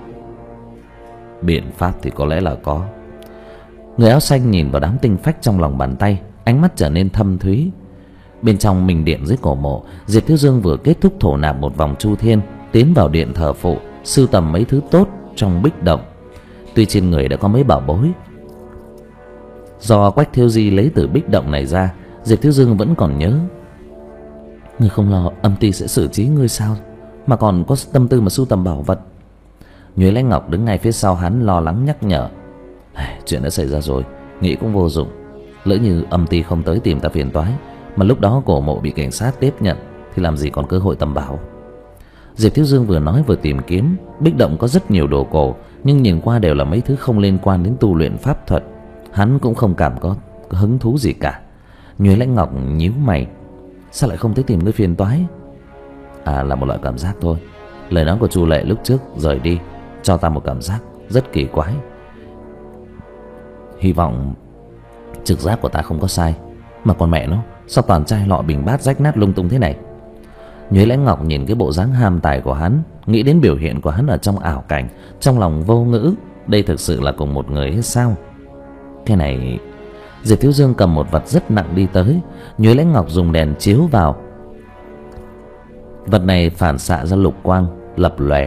Biện pháp thì có lẽ là có. Người áo xanh nhìn vào đám tinh phách trong lòng bàn tay, ánh mắt trở nên thâm thúy. Bên trong mình điện dưới cổ mộ, Diệp Thiếu Dương vừa kết thúc thổ nạp một vòng chu thiên, tiến vào điện thờ phụ, sưu tầm mấy thứ tốt trong bích động. Tuy trên người đã có mấy bảo bối do Quách Thiếu Di lấy từ bích động này ra, Diệp Thiếu Dương vẫn còn nhớ. Ngươi không lo âm ty sẽ xử trí ngươi sao, mà còn có tâm tư mà sưu tầm bảo vật? Nhuế Lãnh Ngọc đứng ngay phía sau hắn lo lắng nhắc nhở. Chuyện đã xảy ra rồi, nghĩ cũng vô dụng. Lỡ như âm ty không tới tìm ta phiền toái, mà lúc đó cổ mộ bị cảnh sát tiếp nhận, thì làm gì còn cơ hội tầm bảo. Diệp Thiếu Dương vừa nói vừa tìm kiếm. Bích động có rất nhiều đồ cổ, nhưng nhìn qua đều là mấy thứ không liên quan đến tu luyện pháp thuật. Hắn cũng không cảm có hứng thú gì cả. Nhuế Lãnh Ngọc nhíu mày. Sao lại không tới tìm ngươi phiền toái? À, là một loại cảm giác thôi. Lời nói của Chu Lệ lúc trước rời đi cho ta một cảm giác rất kỳ quái. Hy vọng trực giác của ta không có sai. Mà còn mẹ nó, sao toàn chai lọ bình bát rách nát lung tung thế này? Nhuế Lãnh Ngọc nhìn cái bộ dáng ham tài của hắn, nghĩ đến biểu hiện của hắn ở trong ảo cảnh, trong lòng vô ngữ. Đây thực sự là cùng một người hay sao? Cái này... Diệp Thiếu Dương cầm một vật rất nặng đi tới. Nhuế Lãnh Ngọc dùng đèn chiếu vào. Vật này phản xạ ra lục quang lập lòe.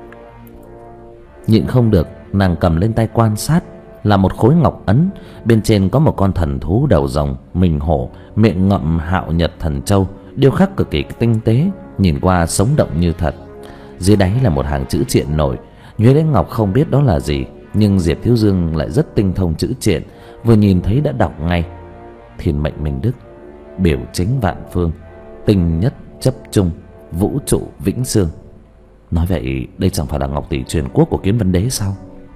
Nhịn không được, nàng cầm lên tay quan sát. Là một khối ngọc ấn, bên trên có một con thần thú đầu rồng, mình hổ, miệng ngậm hạo nhật thần châu, điêu khắc cực kỳ tinh tế, nhìn qua sống động như thật. Dưới đáy là một hàng chữ triện nổi. Nhuế Lãnh Ngọc không biết đó là gì, nhưng Diệp Thiếu Dương lại rất tinh thông chữ triện, vừa nhìn thấy đã đọc ngay. Thiên mệnh minh đức, biểu chính vạn phương, tinh nhất chấp trung, vũ trụ vĩnh sương. Nói vậy đây chẳng phải là ngọc tỷ truyền quốc của Kiến Văn Đế sao?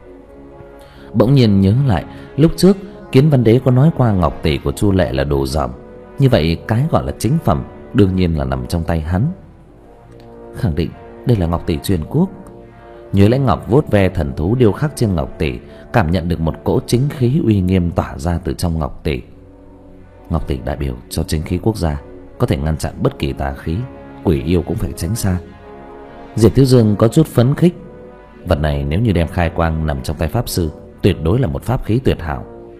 Bỗng nhiên nhớ lại, lúc trước Kiến Văn Đế có nói qua ngọc tỷ của Chu Lệ là đồ dởm. Như vậy cái gọi là chính phẩm đương nhiên là nằm trong tay hắn. Khẳng định đây là ngọc tỷ truyền quốc. Nhuế Lãnh Ngọc vuốt ve thần thú điêu khắc trên ngọc tỷ, cảm nhận được một cỗ chính khí uy nghiêm tỏa ra từ trong ngọc tỷ. Ngọc tỷ đại biểu cho chính khí quốc gia, có thể ngăn chặn bất kỳ tà khí, quỷ yêu cũng phải tránh xa. Diệp Thiếu Dương có chút phấn khích. Vật này nếu như đem khai quang nằm trong tay pháp sư, tuyệt đối là một pháp khí tuyệt hảo.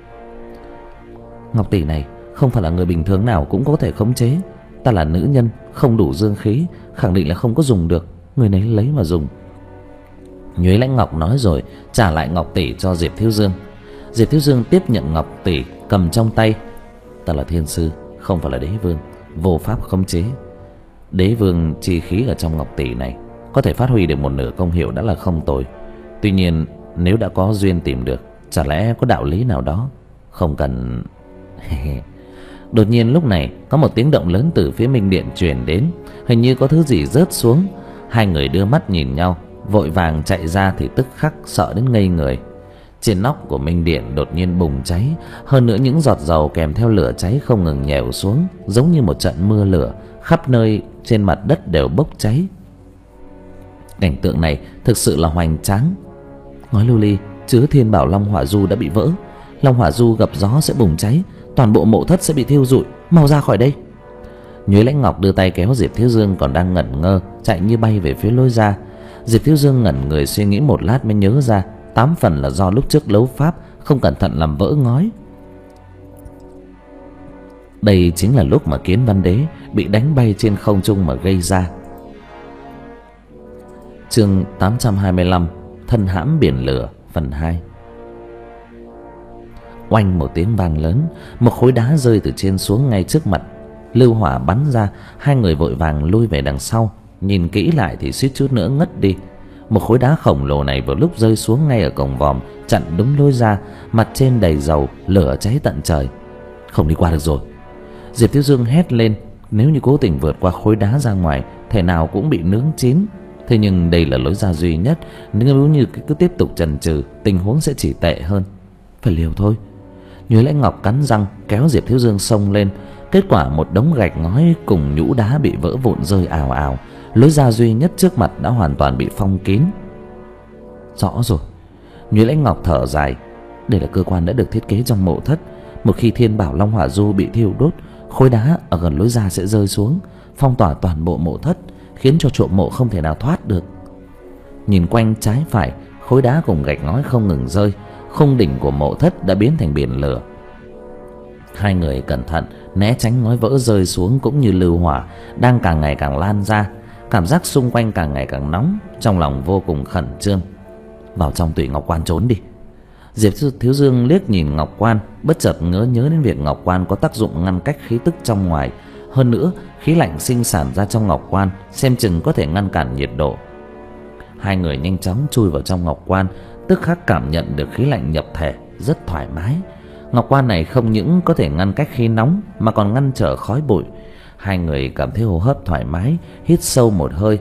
Ngọc tỷ này không phải là người bình thường nào cũng có thể khống chế. Ta là nữ nhân, không đủ dương khí, khẳng định là không có dùng được. Người này lấy mà dùng. Nhuế Lãnh Ngọc nói rồi trả lại ngọc tỷ cho Diệp Thiếu Dương. Diệp Thiếu Dương tiếp nhận ngọc tỷ, cầm trong tay. Ta là thiên sư, không phải là đế vương, vô pháp khống chế. Đế vương chi khí ở trong ngọc tỷ này có thể phát huy được một nửa công hiệu đã là không tồi. Tuy nhiên nếu đã có duyên tìm được, chả lẽ có đạo lý nào đó không cần... Đột nhiên lúc này có một tiếng động lớn từ phía minh điện truyền đến, hình như có thứ gì rớt xuống. Hai người đưa mắt nhìn nhau, vội vàng chạy ra thì tức khắc sợ đến ngây người. Trên nóc của minh điện đột nhiên bùng cháy, hơn nữa những giọt dầu kèm theo lửa cháy không ngừng nhèo xuống, giống như một trận mưa lửa, khắp nơi trên mặt đất đều bốc cháy. Cảnh tượng này thực sự là hoành tráng. Ngói lưu ly chứa Thiên Bảo Long Hỏa Du đã bị vỡ. Long Hỏa Du gặp gió sẽ bùng cháy, toàn bộ mộ thất sẽ bị thiêu rụi, mau ra khỏi đây. Nhuế Lãnh Ngọc đưa tay kéo Diệp Thiếu Dương còn đang ngẩn ngơ, chạy như bay về phía lối ra. Diệp Thiếu Dương ngẩn người suy nghĩ một lát mới nhớ ra, tám phần là do lúc trước đấu pháp không cẩn thận làm vỡ ngói. Đây chính là lúc mà Kiến Văn Đế bị đánh bay trên không trung mà gây ra. Chương tám trăm hai mươi lăm, Thân hãm biển lửa phần hai. Oanh một tiếng vang lớn, một khối đá rơi từ trên xuống ngay trước mặt. Lưu hỏa bắn ra, hai người vội vàng lui về đằng sau. Nhìn kỹ lại thì suýt chút nữa ngất đi. Một khối đá khổng lồ này vừa lúc rơi xuống ngay ở cổng vòm, chặn đúng lối ra, mặt trên đầy dầu, lửa cháy tận trời. Không đi qua được rồi. Diệp Thiếu Dương hét lên, nếu như cố tình vượt qua khối đá ra ngoài thể nào cũng bị nướng chín. Thế nhưng đây là lối ra duy nhất, nếu như cứ tiếp tục chần chừ, tình huống sẽ chỉ tệ hơn. Phải liều thôi. Nhuế Lãnh Ngọc cắn răng kéo Diệp Thiếu Dương xông lên. Kết quả một đống gạch ngói cùng nhũ đá bị vỡ vụn rơi ào ào. Lối ra duy nhất trước mặt đã hoàn toàn bị phong kín. Rõ rồi. Nhuế Lãnh Ngọc thở dài. Đây là cơ quan đã được thiết kế trong mộ thất. Một khi Thiên Bảo Long Hỏa Du bị thiêu đốt, khối đá ở gần lối ra sẽ rơi xuống, phong tỏa toàn bộ mộ thất, khiến cho trộm mộ không thể nào thoát được. Nhìn quanh trái phải, khối đá cùng gạch ngói không ngừng rơi. Khung đỉnh của mộ thất đã biến thành biển lửa. Hai người cẩn thận né tránh ngói vỡ rơi xuống cũng như lưu hỏa đang càng ngày càng lan ra. Cảm giác xung quanh càng ngày càng nóng, trong lòng vô cùng khẩn trương. Vào trong tụy ngọc quan trốn đi. Diệp Thiếu Dương liếc nhìn ngọc quan, bất chợt ngớ nhớ đến việc ngọc quan có tác dụng ngăn cách khí tức trong ngoài. Hơn nữa, khí lạnh sinh sản ra trong ngọc quan xem chừng có thể ngăn cản nhiệt độ. Hai người nhanh chóng chui vào trong ngọc quan, tức khắc cảm nhận được khí lạnh nhập thể, rất thoải mái. Ngọc quan này không những có thể ngăn cách khí nóng mà còn ngăn trở khói bụi. Hai người cảm thấy hô hấp thoải mái, hít sâu một hơi.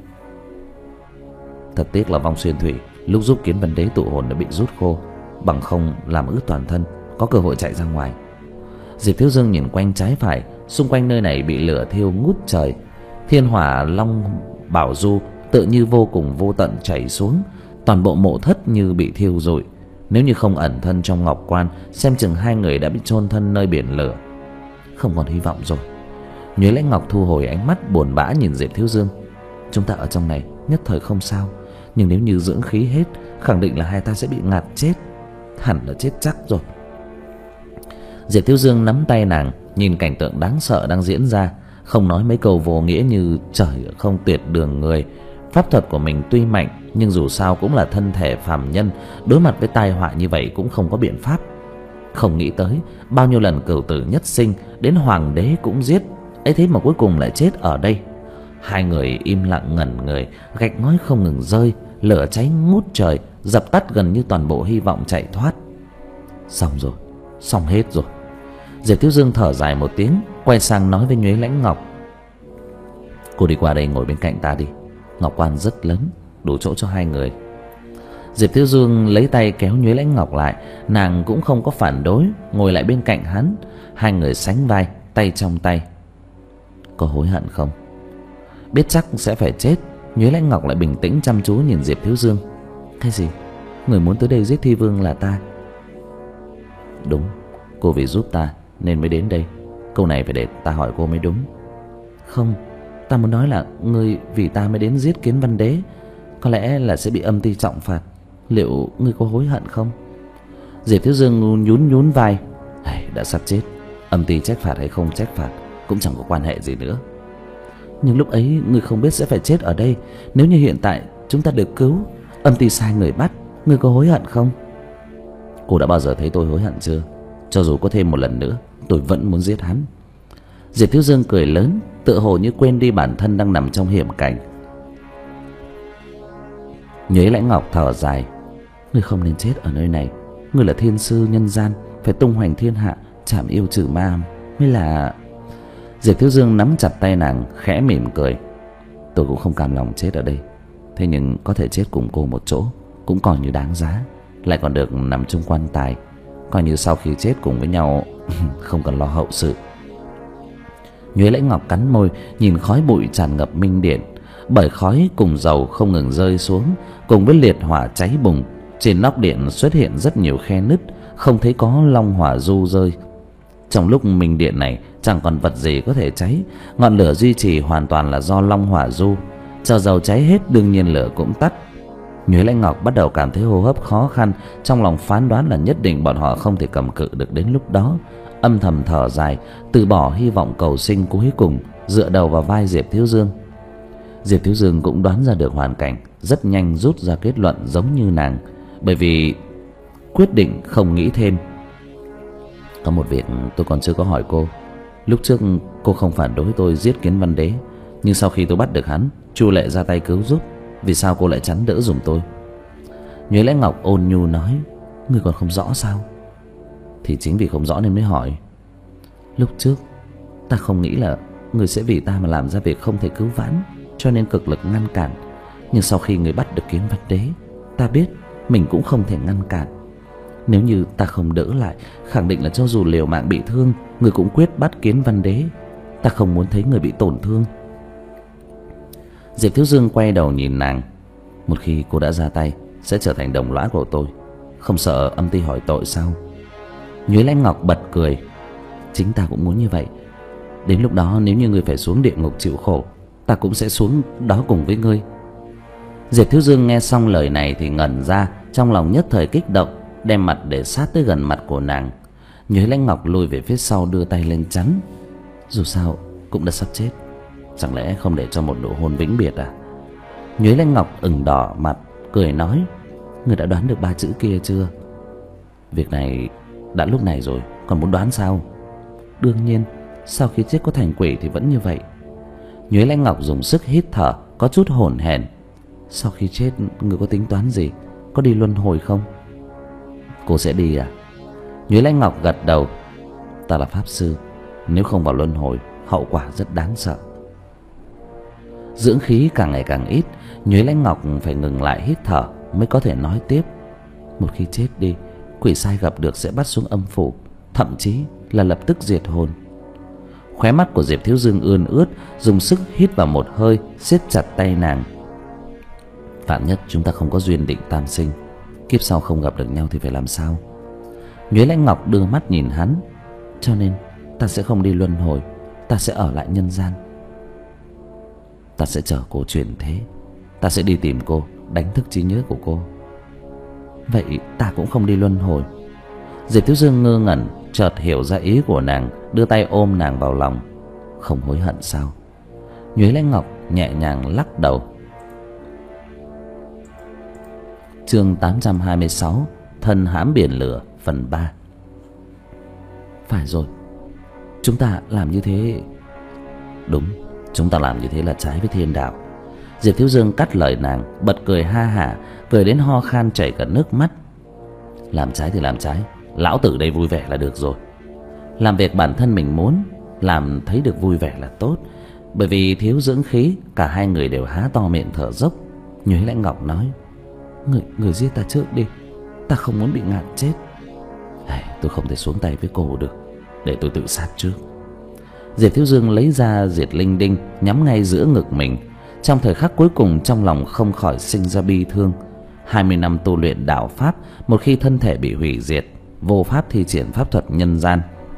Thật tiếc là Vong Xuyên Thủy lúc giúp Kiến Văn Đế tụ hồn đã bị rút khô, bằng không làm ướt toàn thân, có cơ hội chạy ra ngoài. Diệp Thiếu Dương nhìn quanh trái phải, xung quanh nơi này bị lửa thiêu ngút trời. Thiên hỏa Long Bảo Du tự như vô cùng vô tận chảy xuống, toàn bộ mộ thất như bị thiêu rụi. Nếu như không ẩn thân trong ngọc quan, xem chừng hai người đã bị chôn thân nơi biển lửa. Không còn hy vọng rồi. Nhuế Lãnh Ngọc thu hồi ánh mắt buồn bã nhìn Diệp Thiếu Dương. Chúng ta ở trong này nhất thời không sao, nhưng nếu như dưỡng khí hết, khẳng định là hai ta sẽ bị ngạt chết. Hẳn là chết chắc rồi. Diệp Thiếu Dương nắm tay nàng, nhìn cảnh tượng đáng sợ đang diễn ra, không nói mấy câu vô nghĩa như trời không tuyệt đường người. Pháp thuật của mình tuy mạnh, nhưng dù sao cũng là thân thể phàm nhân, đối mặt với tai họa như vậy cũng không có biện pháp. Không nghĩ tới bao nhiêu lần cửu tử nhất sinh, đến hoàng đế cũng giết, ấy thế mà cuối cùng lại chết ở đây. Hai người im lặng ngẩn người, gạch ngói không ngừng rơi, lửa cháy ngút trời, dập tắt gần như toàn bộ hy vọng chạy thoát. Xong rồi, xong hết rồi. Diệp Thiếu Dương thở dài một tiếng, quay sang nói với Nhuế Lãnh Ngọc. Cô đi qua đây ngồi bên cạnh ta đi. Ngọc quan rất lớn, đủ chỗ cho hai người. Diệp Thiếu Dương lấy tay kéo Nhuế Lãnh Ngọc lại, nàng cũng không có phản đối, ngồi lại bên cạnh hắn. Hai người sánh vai, tay trong tay. Có hối hận không? Biết chắc sẽ phải chết, Nhuế Lãnh Ngọc lại bình tĩnh chăm chú nhìn Diệp Thiếu Dương. Cái gì? Người muốn tới đây giết Thi Vương là ta? Đúng, cô vì giúp ta nên mới đến đây. Câu này phải để ta hỏi cô mới đúng. Không, ta muốn nói là ngươi vì ta mới đến giết Kiến Văn Đế, có lẽ là sẽ bị âm ty trọng phạt. Liệu ngươi có hối hận không? Diệp Thiếu Dương nhún nhún vai. Đã sắp chết, âm ty trách phạt hay không trách phạt cũng chẳng có quan hệ gì nữa. Nhưng lúc ấy ngươi không biết sẽ phải chết ở đây. Nếu như hiện tại chúng ta được cứu, âm ty sai người bắt, ngươi có hối hận không? Cô đã bao giờ thấy tôi hối hận chưa? Cho dù có thêm một lần nữa, tôi vẫn muốn giết hắn. Diệp Thiếu Dương cười lớn, tựa hồ như quên đi bản thân đang nằm trong hiểm cảnh. Nhuế Lãnh Ngọc thở dài. Ngươi không nên chết ở nơi này. Ngươi là thiên sư nhân gian, phải tung hoành thiên hạ, trảm yêu trừ ma mới là... Diệp Thiếu Dương nắm chặt tay nàng, khẽ mỉm cười. Tôi cũng không cam lòng chết ở đây, thế nhưng có thể chết cùng cô một chỗ cũng coi như đáng giá. Lại còn được nằm chung quan tài, coi như sau khi chết cùng với nhau không cần lo hậu sự. Nhuế Lãnh Ngọc cắn môi, nhìn khói bụi tràn ngập minh điện. Bởi khói cùng dầu không ngừng rơi xuống, cùng với liệt hỏa cháy bùng, trên nóc điện xuất hiện rất nhiều khe nứt, không thấy có long hỏa du rơi. Trong lúc minh điện này chẳng còn vật gì có thể cháy, ngọn lửa duy trì hoàn toàn là do long hỏa du. Chờ dầu cháy hết, đương nhiên lửa cũng tắt. Nhuế Lãnh Ngọc bắt đầu cảm thấy hô hấp khó khăn, trong lòng phán đoán là nhất định bọn họ không thể cầm cự được đến lúc đó. Âm thầm thở dài, từ bỏ hy vọng cầu sinh cuối cùng, dựa đầu vào vai Diệp Thiếu Dương. Diệp Thiếu Dương cũng đoán ra được hoàn cảnh, rất nhanh rút ra kết luận giống như nàng, bởi vì quyết định không nghĩ thêm. Có một việc tôi còn chưa có hỏi cô. Lúc trước cô không phản đối tôi giết Kiến Văn Đế, nhưng sau khi tôi bắt được hắn, Chu Lệ ra tay cứu giúp, vì sao cô lại chắn đỡ giùm tôi? Nhuế Lãnh Ngọc ôn nhu nói. Ngươi còn không rõ sao? Thì chính vì không rõ nên mới hỏi. Lúc trước ta không nghĩ là người sẽ vì ta mà làm ra việc không thể cứu vãn, cho nên cực lực ngăn cản. Nhưng sau khi người bắt được Kiến Văn Đế, ta biết mình cũng không thể ngăn cản. Nếu như ta không đỡ lại, khẳng định là cho dù liều mạng bị thương, người cũng quyết bắt Kiến Văn Đế. Ta không muốn thấy người bị tổn thương. Diệp Thiếu Dương quay đầu nhìn nàng. Một khi cô đã ra tay, sẽ trở thành đồng lõa của tôi, không sợ âm ty hỏi tội sao? Nhuế Lãnh Ngọc bật cười. Chính ta cũng muốn như vậy. Đến lúc đó nếu như ngươi phải xuống địa ngục chịu khổ, ta cũng sẽ xuống đó cùng với ngươi. Diệp Thiếu Dương nghe xong lời này thì ngẩn ra, trong lòng nhất thời kích động, đem mặt để sát tới gần mặt của nàng. Nhuế Lãnh Ngọc lùi về phía sau, đưa tay lên chắn. Dù sao cũng đã sắp chết, chẳng lẽ không để cho một nụ hôn vĩnh biệt à? Nhuế Lãnh Ngọc ửng đỏ mặt, cười nói: Ngươi đã đoán được ba chữ kia chưa? Việc này đã lúc này rồi, còn muốn đoán sao? Đương nhiên, sau khi chết có thành quỷ thì vẫn như vậy. Nhuế Lãnh Ngọc dùng sức hít thở, có chút hổn hển. Sau khi chết ngươi có tính toán gì? Có đi luân hồi không? Cô sẽ đi à? Nhuế Lãnh Ngọc gật đầu. Ta là pháp sư, nếu không vào luân hồi, hậu quả rất đáng sợ. Dưỡng khí càng ngày càng ít, Nhuế Lãnh Ngọc phải ngừng lại hít thở mới có thể nói tiếp. Một khi chết đi, quỷ sai gặp được sẽ bắt xuống âm phủ, thậm chí là lập tức diệt hồn. Khóe mắt của Diệp Thiếu Dương ươn ướt, dùng sức hít vào một hơi, siết chặt tay nàng. Vạn nhất chúng ta không có duyên định tam sinh, kiếp sau không gặp được nhau thì phải làm sao? Nhuế Lãnh Ngọc đưa mắt nhìn hắn. Cho nên ta sẽ không đi luân hồi, ta sẽ ở lại nhân gian. Ta sẽ chở cô chuyển thế, ta sẽ đi tìm cô, đánh thức trí nhớ của cô. Vậy ta cũng không đi luân hồi. Diệp Thiếu Dương ngơ ngẩn, chợt hiểu ra ý của nàng, đưa tay ôm nàng vào lòng. Không hối hận sao? Nhuế Lãnh Ngọc nhẹ nhàng lắc đầu. Chương tám trăm hai mươi sáu, Thân hãm biển lửa, phần ba. Phải rồi, chúng ta làm như thế. Đúng, chúng ta làm như thế là trái với thiên đạo. Diệp Thiếu Dương cắt lời nàng, bật cười ha hả, cười đến ho khan chảy cả nước mắt. Làm trái thì làm trái, lão tử đây vui vẻ là được rồi. Làm việc bản thân mình muốn, làm thấy được vui vẻ là tốt. Bởi vì thiếu dưỡng khí, cả hai người đều há to miệng thở dốc. Nhuế Lãnh Ngọc nói: Người, người giết ta trước đi, ta không muốn bị ngạt chết. Hey, tôi không thể xuống tay với cô được, để tôi tự sát trước. Diệp Thiếu Dương lấy ra diệt linh đinh, nhắm ngay giữa ngực mình. Trong thời khắc cuối cùng, trong lòng không khỏi sinh ra bi thương. Hai mươi năm tu luyện đạo pháp, một khi thân thể bị hủy diệt, vô pháp thi triển pháp thuật nhân gian.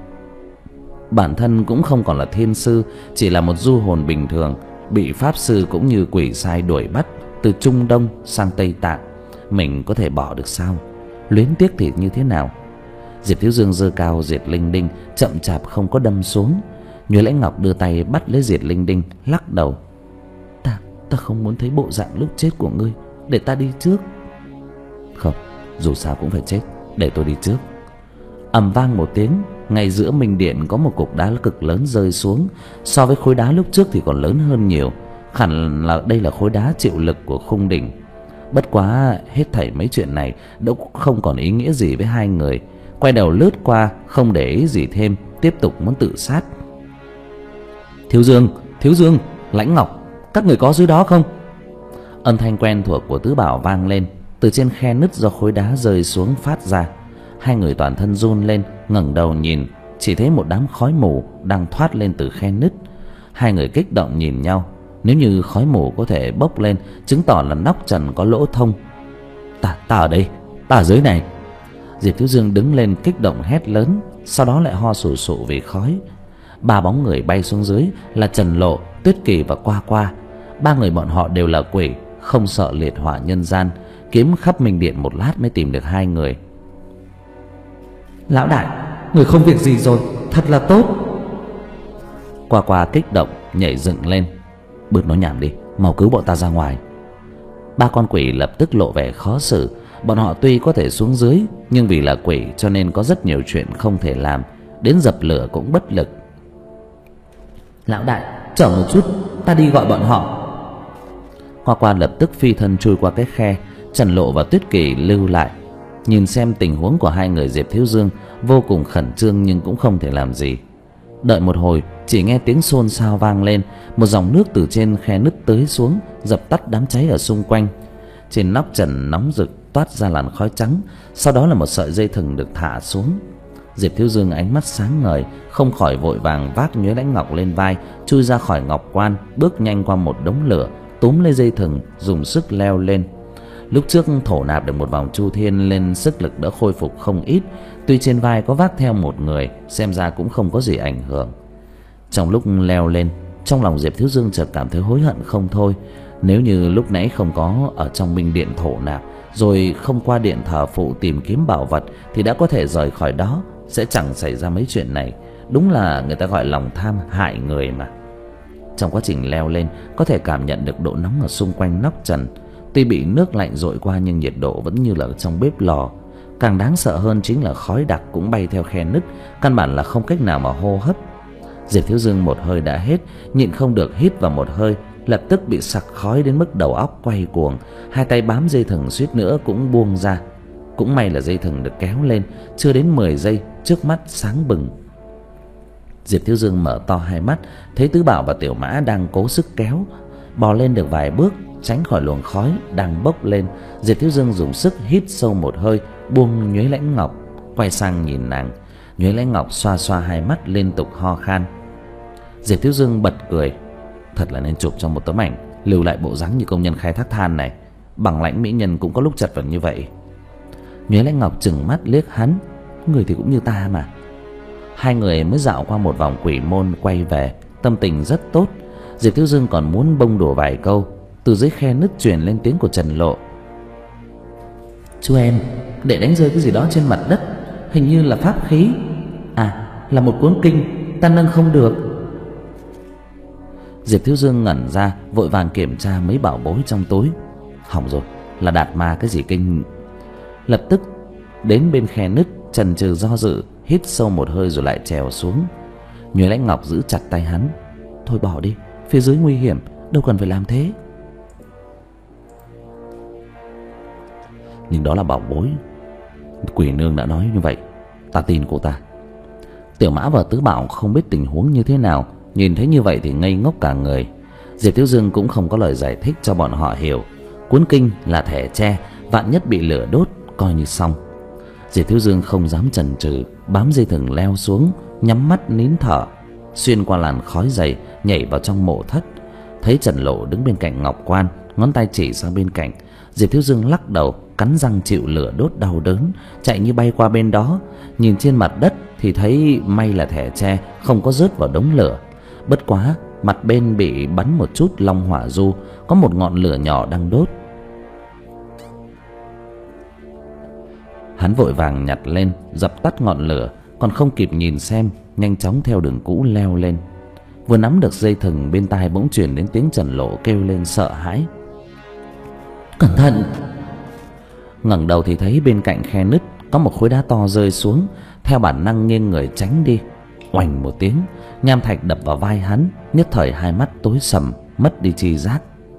Bản thân cũng không còn là thiên sư, chỉ là một du hồn bình thường, bị pháp sư cũng như quỷ sai đuổi bắt từ Trung Đông sang Tây Tạng. Mình có thể bỏ được sao? Luyến tiếc thì như thế nào? Diệp Thiếu Dương giơ cao diệt linh đinh, chậm chạp không có đâm xuống. Nhuế Lãnh Ngọc đưa tay bắt lấy diệt linh đinh, lắc đầu. Ta, ta không muốn thấy bộ dạng lúc chết của ngươi, để ta đi trước. Không, dù sao cũng phải chết, để tôi đi trước. Ầm vang một tiếng, ngay giữa minh điện có một cục đá cực lớn rơi xuống. So với khối đá lúc trước thì còn lớn hơn nhiều. Hẳn là đây là khối đá chịu lực của khung đỉnh. Bất quá hết thảy mấy chuyện này đã không còn ý nghĩa gì với hai người. Quay đầu lướt qua, không để ý gì thêm, tiếp tục muốn tự sát. Thiếu Dương, Thiếu Dương, Lãnh Ngọc, các người có dưới đó không? Âm thanh quen thuộc của Tứ Bảo vang lên từ trên khe nứt do khối đá rơi xuống phát ra. Hai người toàn thân run lên, ngẩng đầu nhìn, chỉ thấy một đám khói mù đang thoát lên từ khe nứt. Hai người kích động nhìn nhau. Nếu như khói mù có thể bốc lên, chứng tỏ là nóc trần có lỗ thông. Ta, ta ở đây, ta ở dưới này. Diệp Thiếu Dương đứng lên kích động hét lớn, sau đó lại ho sù sụ vì khói. Ba bóng người bay xuống dưới là Trần Lộ, Tuyết Kỳ và Qua Qua. Ba người bọn họ đều là quỷ, không sợ liệt hỏa nhân gian, kiếm khắp minh điện một lát mới tìm được hai người. Lão đại, người không việc gì rồi, thật là tốt. Qua Qua kích động nhảy dựng lên. Bớt nói nhảm đi, mau cứu bọn ta ra ngoài. Ba con quỷ lập tức lộ vẻ khó xử. Bọn họ tuy có thể xuống dưới, nhưng vì là quỷ cho nên có rất nhiều chuyện không thể làm, đến dập lửa cũng bất lực. Lão đại, chờ một chút, ta đi gọi bọn họ. Hoa Qua lập tức phi thân chui qua cái khe. Trần Lộ và Tuyết Kỳ lưu lại, nhìn xem tình huống của hai người Diệp Thiếu Dương, vô cùng khẩn trương nhưng cũng không thể làm gì. Đợi một hồi, Chỉ nghe tiếng xôn xao vang lên, một dòng nước từ trên khe nứt tưới xuống, dập tắt đám cháy ở xung quanh. Trên nóc trần nóng rực toát ra làn khói trắng, sau đó là một sợi dây thừng được thả xuống. Diệp Thiếu Dương ánh mắt sáng ngời, không khỏi vội vàng vác Nhuế Lãnh Ngọc lên vai, chui ra khỏi ngọc quan, bước nhanh qua một đống lửa, túm lấy dây thừng, dùng sức leo lên. Lúc trước thổ nạp được một vòng chu thiên lên, sức lực đã khôi phục không ít, tuy trên vai có vác theo một người, xem ra cũng không có gì ảnh hưởng. Trong lúc leo lên, trong lòng Diệp Thiếu Dương chợt cảm thấy hối hận không thôi. Nếu như lúc nãy không có ở trong minh điện thổ nạp, rồi không qua điện thờ phụ tìm kiếm bảo vật, thì đã có thể rời khỏi đó, sẽ chẳng xảy ra mấy chuyện này. Đúng là người ta gọi lòng tham hại người mà. Trong quá trình leo lên, có thể cảm nhận được độ nóng ở xung quanh nóc trần. Tuy bị nước lạnh dội qua nhưng nhiệt độ vẫn như là trong bếp lò. Càng đáng sợ hơn chính là khói đặc cũng bay theo khe nứt, căn bản là không cách nào mà hô hấp. Diệp Thiếu Dương một hơi đã hết, nhịn không được hít vào một hơi, lập tức bị sặc khói đến mức đầu óc quay cuồng, hai tay bám dây thừng suýt nữa cũng buông ra. Cũng may là dây thừng được kéo lên, chưa đến mười giây, trước mắt sáng bừng. Diệp Thiếu Dương mở to hai mắt, thấy Tứ Bảo và Tiểu Mã đang cố sức kéo, bò lên được vài bước, tránh khỏi luồng khói đang bốc lên. Diệp Thiếu Dương dùng sức hít sâu một hơi, buông Nhuế Lãnh Ngọc, quay sang nhìn nàng. Nhuế Lãnh Ngọc xoa xoa hai mắt, liên tục ho khan. Diệp Thiếu Dương bật cười, thật là nên chụp trong một tấm ảnh, lưu lại bộ dáng như công nhân khai thác than này. Bằng lãnh mỹ nhân cũng có lúc chật vật như vậy. Nhuế Lãnh Ngọc trừng mắt liếc hắn, người thì cũng như ta mà. Hai người mới dạo qua một vòng quỷ môn quay về, tâm tình rất tốt. Diệp Thiếu Dương còn muốn bông đùa vài câu, từ dưới khe nứt truyền lên tiếng của Trần Lộ. Chú em, để đánh rơi cái gì đó trên mặt đất, hình như là pháp khí. À, là một cuốn kinh, ta nâng không được. Diệp Thiếu Dương ngẩn ra, vội vàng kiểm tra mấy bảo bối trong túi. Hỏng rồi, là đạt ma cái gì kinh. Lập tức đến bên khe nứt, chần chừ do dự, hít sâu một hơi rồi lại trèo xuống. Nhuế Lãnh Ngọc giữ chặt tay hắn. Thôi bỏ đi, phía dưới nguy hiểm, đâu cần phải làm thế. Nhưng đó là bảo bối, quỷ nương đã nói như vậy, ta tin cô ta. Tiểu Mã và Tứ Bảo không biết tình huống như thế nào, nhìn thấy như vậy thì ngây ngốc cả người. Diệp Thiếu Dương cũng không có lời giải thích cho bọn họ hiểu. Cuốn kinh là thẻ tre, vạn nhất bị lửa đốt coi như xong. Diệp Thiếu Dương không dám chần chừ, bám dây thừng leo xuống, nhắm mắt nín thở, xuyên qua làn khói dày, nhảy vào trong mộ thất. Thấy Trần Lộ đứng bên cạnh ngọc quan, ngón tay chỉ sang bên cạnh. Diệp Thiếu Dương lắc đầu, cắn răng chịu lửa đốt đau đớn, chạy như bay qua bên đó. Nhìn trên mặt đất thì thấy may là thẻ tre không có rớt vào đống lửa. Bất quá mặt bên bị bắn một chút long hỏa du, có một ngọn lửa nhỏ đang đốt. Hắn vội vàng nhặt lên, dập tắt ngọn lửa, còn không kịp nhìn xem, nhanh chóng theo đường cũ leo lên. Vừa nắm được dây thừng, bên tai bỗng truyền đến tiếng Trần Lộ kêu lên sợ hãi. Cẩn thận! Ngẩng đầu thì thấy bên cạnh khe nứt có một khối đá to rơi xuống, theo bản năng nghiêng người tránh đi. Oành một tiếng, nham thạch đập vào vai hắn, nhất thời hai mắt tối sầm, mất đi tri giác.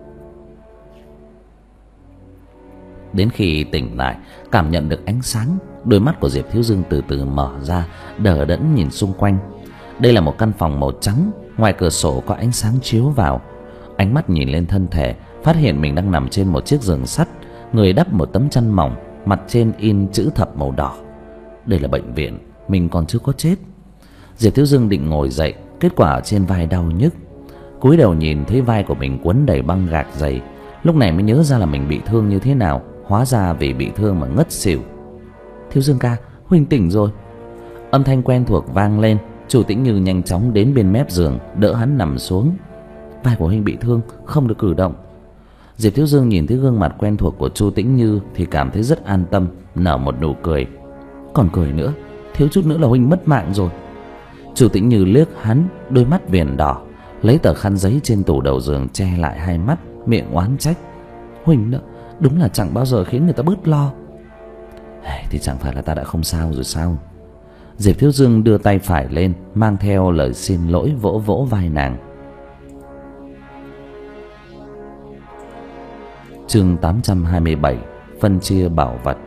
Đến khi tỉnh lại, cảm nhận được ánh sáng, đôi mắt của Diệp Thiếu Dương từ từ mở ra, đờ đẫn nhìn xung quanh. Đây là một căn phòng màu trắng, ngoài cửa sổ có ánh sáng chiếu vào. Ánh mắt nhìn lên thân thể, phát hiện mình đang nằm trên một chiếc giường sắt, người đắp một tấm chăn mỏng, mặt trên in chữ thập màu đỏ. Đây là bệnh viện, mình còn chưa có chết. Diệp Thiếu Dương định ngồi dậy, kết quả ở trên vai đau nhức. Cúi đầu nhìn thấy vai của mình quấn đầy băng gạc dày, lúc này mới nhớ ra là mình bị thương như thế nào. Hóa ra vì bị thương mà ngất xỉu. Thiếu Dương ca, huynh tỉnh rồi. Âm thanh quen thuộc vang lên. Chu Tĩnh Như nhanh chóng đến bên mép giường, đỡ hắn nằm xuống. Vai của huynh bị thương, không được cử động. Diệp Thiếu Dương nhìn thấy gương mặt quen thuộc của Chu Tĩnh Như thì cảm thấy rất an tâm, nở một nụ cười. Còn cười nữa, thiếu chút nữa là huynh mất mạng rồi. Chu Tĩnh Như liếc hắn, đôi mắt viền đỏ, lấy tờ khăn giấy trên tủ đầu giường che lại hai mắt, miệng oán trách. Huynh đó, đúng là chẳng bao giờ khiến người ta bớt lo. Thì chẳng phải là ta đã không sao rồi sao? Diệp Thiếu Dương đưa tay phải lên, mang theo lời xin lỗi, vỗ vỗ vai nàng. Chương tám trăm hai mươi bảy, phân chia bảo vật.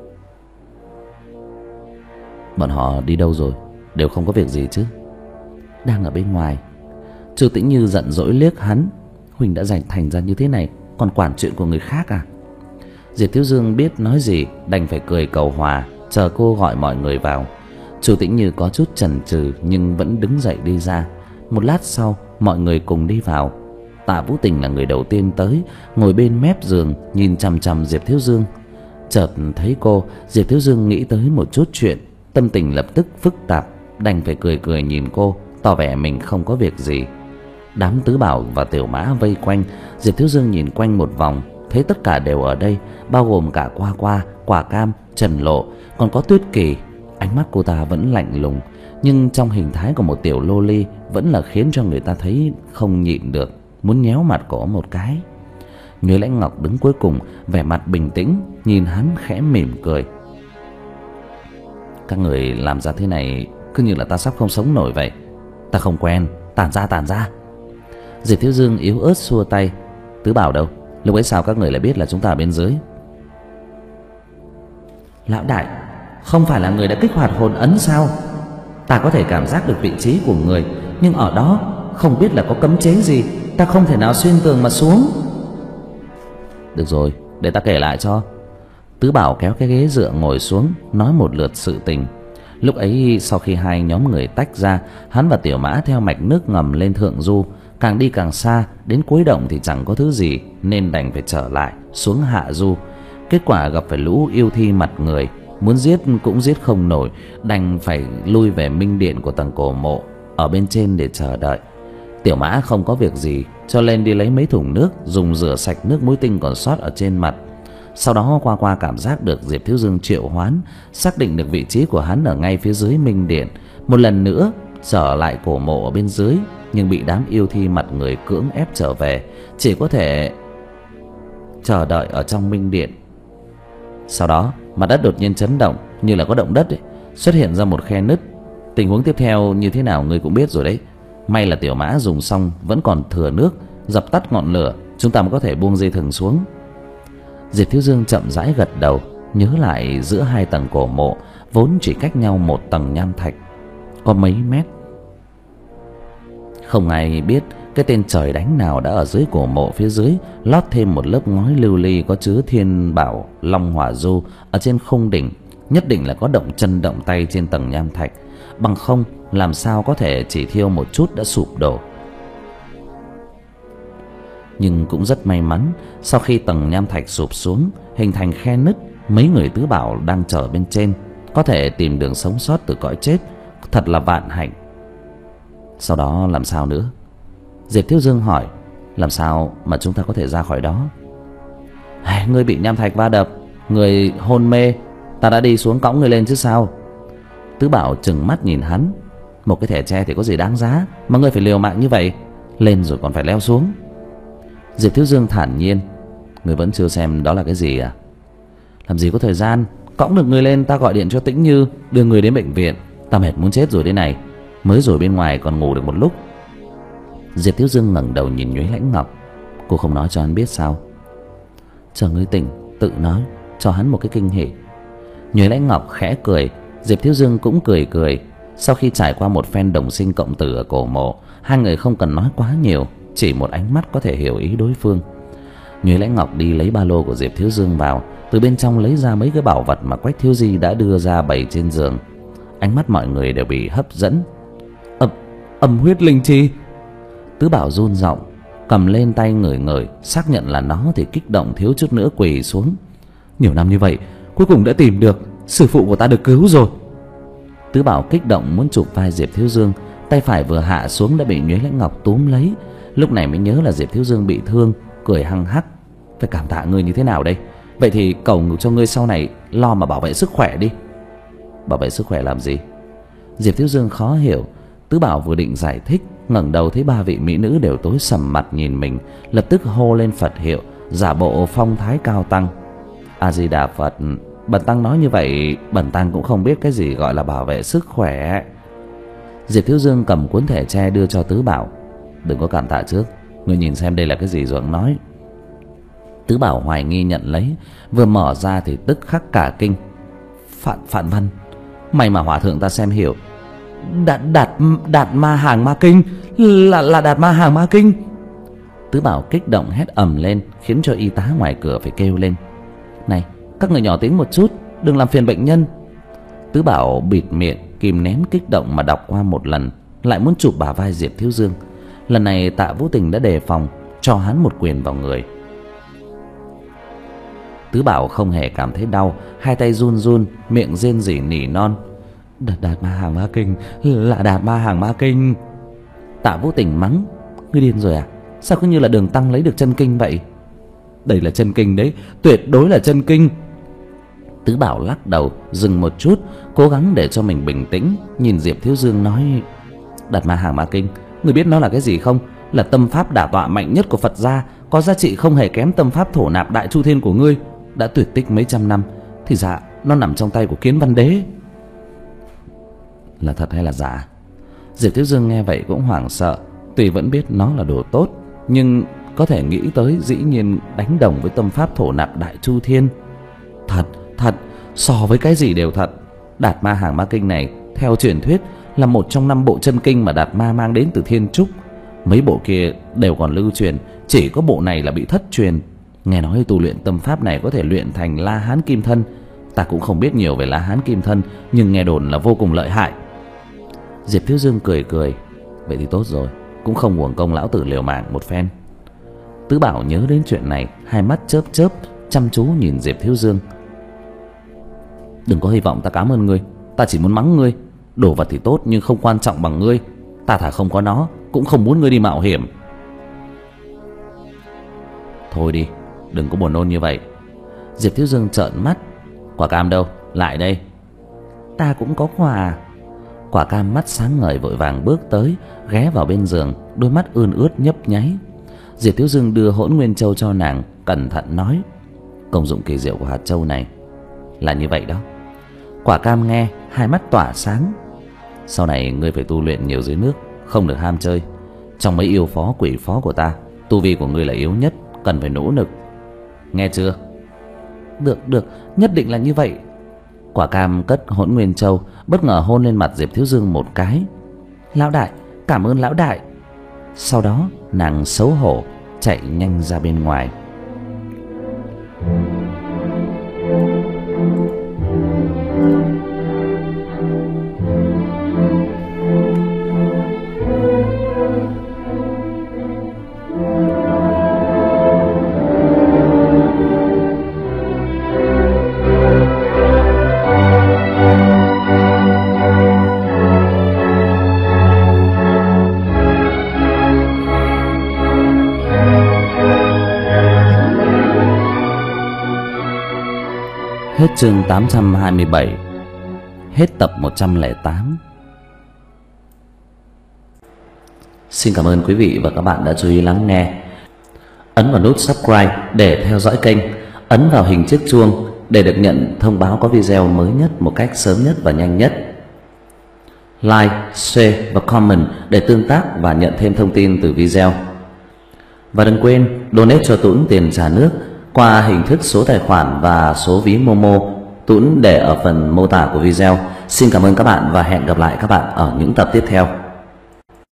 Bọn họ đi đâu rồi? Đều không có việc gì chứ? đang ở bên ngoài. Chu Tĩnh Như giận dỗi liếc hắn. Huynh đã rảnh thành ra như thế này, còn quản chuyện của người khác à? Diệp Thiếu Dương biết nói gì, đành phải cười cầu hòa, chờ cô gọi mọi người vào. Chu Tĩnh Như có chút chần chừ nhưng vẫn đứng dậy đi ra. Một lát sau, mọi người cùng đi vào. Tạ Vũ Tình là người đầu tiên tới, ngồi bên mép giường nhìn chằm chằm Diệp Thiếu Dương. Chợt thấy cô, Diệp Thiếu Dương nghĩ tới một chút chuyện, tâm tình lập tức phức tạp, đành phải cười cười nhìn cô, tỏ vẻ mình không có việc gì. Đám Tứ Bảo và Tiểu Mã vây quanh, Diệp Thiếu Dương nhìn quanh một vòng, thấy tất cả đều ở đây, bao gồm cả Qua Qua, Quả Cam, Trần Lộ, còn có Tuyết Kỳ. Ánh mắt cô ta vẫn lạnh lùng, nhưng trong hình thái của một tiểu lô ly vẫn là khiến cho người ta thấy không nhịn được, muốn nhéo mặt cổ một cái. Nhuế Lãnh Ngọc đứng cuối cùng, vẻ mặt bình tĩnh, nhìn hắn khẽ mỉm cười. Các người làm ra thế này cứ như là ta sắp không sống nổi vậy. Ta không quen, tản ra tản ra. Diệp Thiếu Dương yếu ớt xua tay. Tứ Bảo đâu? Lúc ấy sao các người lại biết là chúng ta ở bên dưới? Lão đại, không phải là người đã kích hoạt hồn ấn sao? Ta có thể cảm giác được vị trí của người, nhưng ở đó không biết là có cấm chế gì, ta không thể nào xuyên tường mà xuống. Được rồi, để ta kể lại cho. Tứ Bảo kéo cái ghế dựa ngồi xuống, nói một lượt sự tình. Lúc ấy sau khi hai nhóm người tách ra, hắn và Tiểu Mã theo mạch nước ngầm lên thượng du, càng đi càng xa, đến cuối động thì chẳng có thứ gì, nên đành phải trở lại xuống hạ du. Kết quả gặp phải lũ yêu thi mặt người, muốn giết cũng giết không nổi, đành phải lui về minh điện của tầng cổ mộ ở bên trên để chờ đợi. Tiểu Mã không có việc gì, cho lên đi lấy mấy thùng nước, dùng rửa sạch nước muối tinh còn sót ở trên mặt. Sau đó Qua Qua cảm giác được Diệp Thiếu Dương triệu hoán, xác định được vị trí của hắn ở ngay phía dưới minh điện, một lần nữa trở lại cổ mộ ở bên dưới, nhưng bị đám yêu thi mặt người cưỡng ép trở về, chỉ có thể chờ đợi ở trong minh điện. Sau đó mặt đất đột nhiên chấn động, như là có động đất ấy, xuất hiện ra một khe nứt. Tình huống tiếp theo như thế nào ngươi cũng biết rồi đấy. May là Tiểu Mã dùng xong vẫn còn thừa nước, dập tắt ngọn lửa, chúng ta mới có thể buông dây thừng xuống. Diệp Thiếu Dương chậm rãi gật đầu, nhớ lại giữa hai tầng cổ mộ vốn chỉ cách nhau một tầng nham thạch, có mấy mét. Không ai biết cái tên trời đánh nào đã ở dưới cổ mộ phía dưới lót thêm một lớp ngói lưu ly có chứa Thiên Bảo Long Hỏa Du ở trên khung đỉnh. Nhất định là có động chân động tay trên tầng nham thạch, bằng không làm sao có thể chỉ thiêu một chút đã sụp đổ. Nhưng cũng rất may mắn, sau khi tầng nham thạch sụp xuống hình thành khe nứt, mấy người Tứ Bảo đang chờ bên trên có thể tìm đường sống sót từ cõi chết, thật là vạn hạnh. Sau đó làm sao nữa? Diệp Thiếu Dương hỏi. Làm sao mà chúng ta có thể ra khỏi đó? À, ngươi bị nham thạch va đập, người hôn mê, ta đã đi xuống cõng người lên chứ sao? Tứ Bảo trừng mắt nhìn hắn. Một cái thẻ tre thì có gì đáng giá mà ngươi phải liều mạng như vậy, lên rồi còn phải leo xuống. Diệp Thiếu Dương thản nhiên. Ngươi vẫn chưa xem đó là cái gì à? Làm gì có thời gian, cõng được người lên ta gọi điện cho Tĩnh Như đưa người đến bệnh viện. Ta mệt muốn chết rồi đây này, mới rồi bên ngoài còn ngủ được một lúc. Diệp Thiếu Dương ngẩng đầu nhìn Nhuế Lãnh Ngọc. Cô không nói cho hắn biết sao? Chờ ngươi tỉnh tự nói, cho hắn một cái kinh hỉ. Nhuế Lãnh Ngọc khẽ cười, Diệp Thiếu Dương cũng cười cười. Sau khi trải qua một phen đồng sinh cộng tử ở cổ mộ, hai người không cần nói quá nhiều, chỉ một ánh mắt có thể hiểu ý đối phương. Nhuế Lãnh Ngọc đi lấy ba lô của Diệp Thiếu Dương vào, từ bên trong lấy ra mấy cái bảo vật mà Quách Thiếu Di đã đưa ra bày trên giường. Ánh mắt mọi người đều bị hấp dẫn. Âm, âm huyết linh chi. Tứ Bảo run giọng, cầm lên tay ngửi ngửi, xác nhận là nó thì kích động thiếu chút nữa quỳ xuống. Nhiều năm như vậy, cuối cùng đã tìm được, sư phụ của ta được cứu rồi. Tứ Bảo kích động muốn chụp vai Diệp Thiếu Dương, tay phải vừa hạ xuống đã bị Nhuế Lãnh Ngọc túm lấy. Lúc này mới nhớ là Diệp Thiếu Dương bị thương, cười hăng hắc. Phải cảm tạ ngươi như thế nào đây? Vậy thì cầu cho ngươi sau này lo mà bảo vệ sức khỏe đi. Bảo vệ sức khỏe làm gì? Diệp Thiếu Dương khó hiểu. Tứ Bảo vừa định giải thích, ngẩng đầu thấy ba vị mỹ nữ đều tối sầm mặt nhìn mình, lập tức hô lên Phật hiệu, giả bộ phong thái cao tăng. A Di Đà Phật. Bần tăng nói như vậy, bần tăng cũng không biết cái gì gọi là bảo vệ sức khỏe. Diệp Thiếu Dương cầm cuốn thẻ tre đưa cho Tứ Bảo. Đừng có cảm tạ trước, ngươi nhìn xem đây là cái gì rồi nói. Tứ Bảo hoài nghi nhận lấy, vừa mở ra thì tức khắc cả kinh. Phạn Phạn Văn, may mà hòa thượng ta xem hiểu. Đạt đạt Đạt Ma Hàng Ma Kinh, là là Đạt Ma Hàng Ma Kinh. Tứ Bảo kích động hét ầm lên, khiến cho y tá ngoài cửa phải kêu lên: Này, các người nhỏ tiếng một chút, đừng làm phiền bệnh nhân. Tứ Bảo bịt miệng, kìm nén kích động mà đọc qua một lần, lại muốn chụp bả vai Diệp Thiếu Dương. Lần này Tạ Vũ Tình đã đề phòng, cho hắn một quyền vào người. Tứ Bảo không hề cảm thấy đau, hai tay run run, miệng rên rỉ nỉ non: Đạt, đạt Ma Hàng Ma Kinh, là Đạt Ma Hàng Ma Kinh. Tạ Vũ Tình mắng: Ngươi điên rồi à? Sao cứ như là Đường Tăng lấy được chân kinh vậy? Đây là chân kinh đấy, tuyệt đối là chân kinh. Tứ Bảo lắc đầu, dừng một chút, cố gắng để cho mình bình tĩnh, nhìn Diệp Thiếu Dương nói: Đạt Ma Hàng Ma Kinh, ngươi biết nó là cái gì không? Là tâm pháp đả tọa mạnh nhất của Phật gia, có giá trị không hề kém tâm pháp thổ nạp đại chu thiên của ngươi, đã tuyệt tích mấy trăm năm. Thì dạ, nó nằm trong tay của Kiến Văn Đế. Là thật hay là giả? Diệp Thiếu Dương nghe vậy cũng hoảng sợ. Tuy vẫn biết nó là đồ tốt, nhưng có thể nghĩ tới dĩ nhiên đánh đồng với tâm pháp thổ nạp đại chu thiên. Thật, thật, so với cái gì đều thật. Đạt Ma Hàng Ma Kinh này, theo truyền thuyết, là một trong năm bộ chân kinh mà Đạt Ma mang đến từ Thiên Trúc. Mấy bộ kia đều còn lưu truyền, chỉ có bộ này là bị thất truyền. Nghe nói tu luyện tâm pháp này có thể luyện thành La Hán Kim Thân. Ta cũng không biết nhiều về La Hán Kim Thân, nhưng nghe đồn là vô cùng lợi hại. Diệp Thiếu Dương cười cười: Vậy thì tốt rồi, cũng không uổng công lão tử liều mạng một phen. Tứ Bảo nhớ đến chuyện này, hai mắt chớp chớp, chăm chú nhìn Diệp Thiếu Dương. Đừng có hy vọng ta cảm ơn ngươi, ta chỉ muốn mắng ngươi. Đồ vật thì tốt nhưng không quan trọng bằng ngươi. Ta thà không có nó, cũng không muốn ngươi đi mạo hiểm. Thôi đi, đừng có buồn nôn như vậy. Diệp Thiếu Dương trợn mắt: Quả cam đâu? Lại đây. Ta cũng có quà. Quả cam mắt sáng ngời vội vàng bước tới, ghé vào bên giường, đôi mắt ươn ướt nhấp nháy. Diệp Thiếu Dương đưa Hỗn Nguyên Châu cho nàng, cẩn thận nói: Công dụng kỳ diệu của hạt châu này là như vậy đó. Quả cam nghe, hai mắt tỏa sáng: Sau này ngươi phải tu luyện nhiều dưới nước, không được ham chơi. Trong mấy yêu phó quỷ phó của ta, tu vi của ngươi là yếu nhất, cần phải nỗ lực. Nghe chưa? Được, được, nhất định là như vậy. Quả cam cất Hỗn Nguyên Châu, bất ngờ hôn lên mặt Diệp Thiếu Dương một cái. Lão đại, cảm ơn lão đại. Sau đó nàng xấu hổ chạy nhanh ra bên ngoài. Hết chương tám trăm hai mươi bảy. Hết tập một trăm lẻ tám. Xin cảm ơn quý vị và các bạn đã chú ý lắng nghe. Ấn vào nút subscribe để theo dõi kênh. Ấn vào hình chiếc chuông để được nhận thông báo có video mới nhất một cách sớm nhất và nhanh nhất. Like, share và comment để tương tác và nhận thêm thông tin từ video. Và đừng quên donate cho Tuấn tiền trả nước qua hình thức số tài khoản và số ví Momo, Tuấn để ở phần mô tả của video. Xin cảm ơn các bạn và hẹn gặp lại các bạn ở những tập tiếp theo.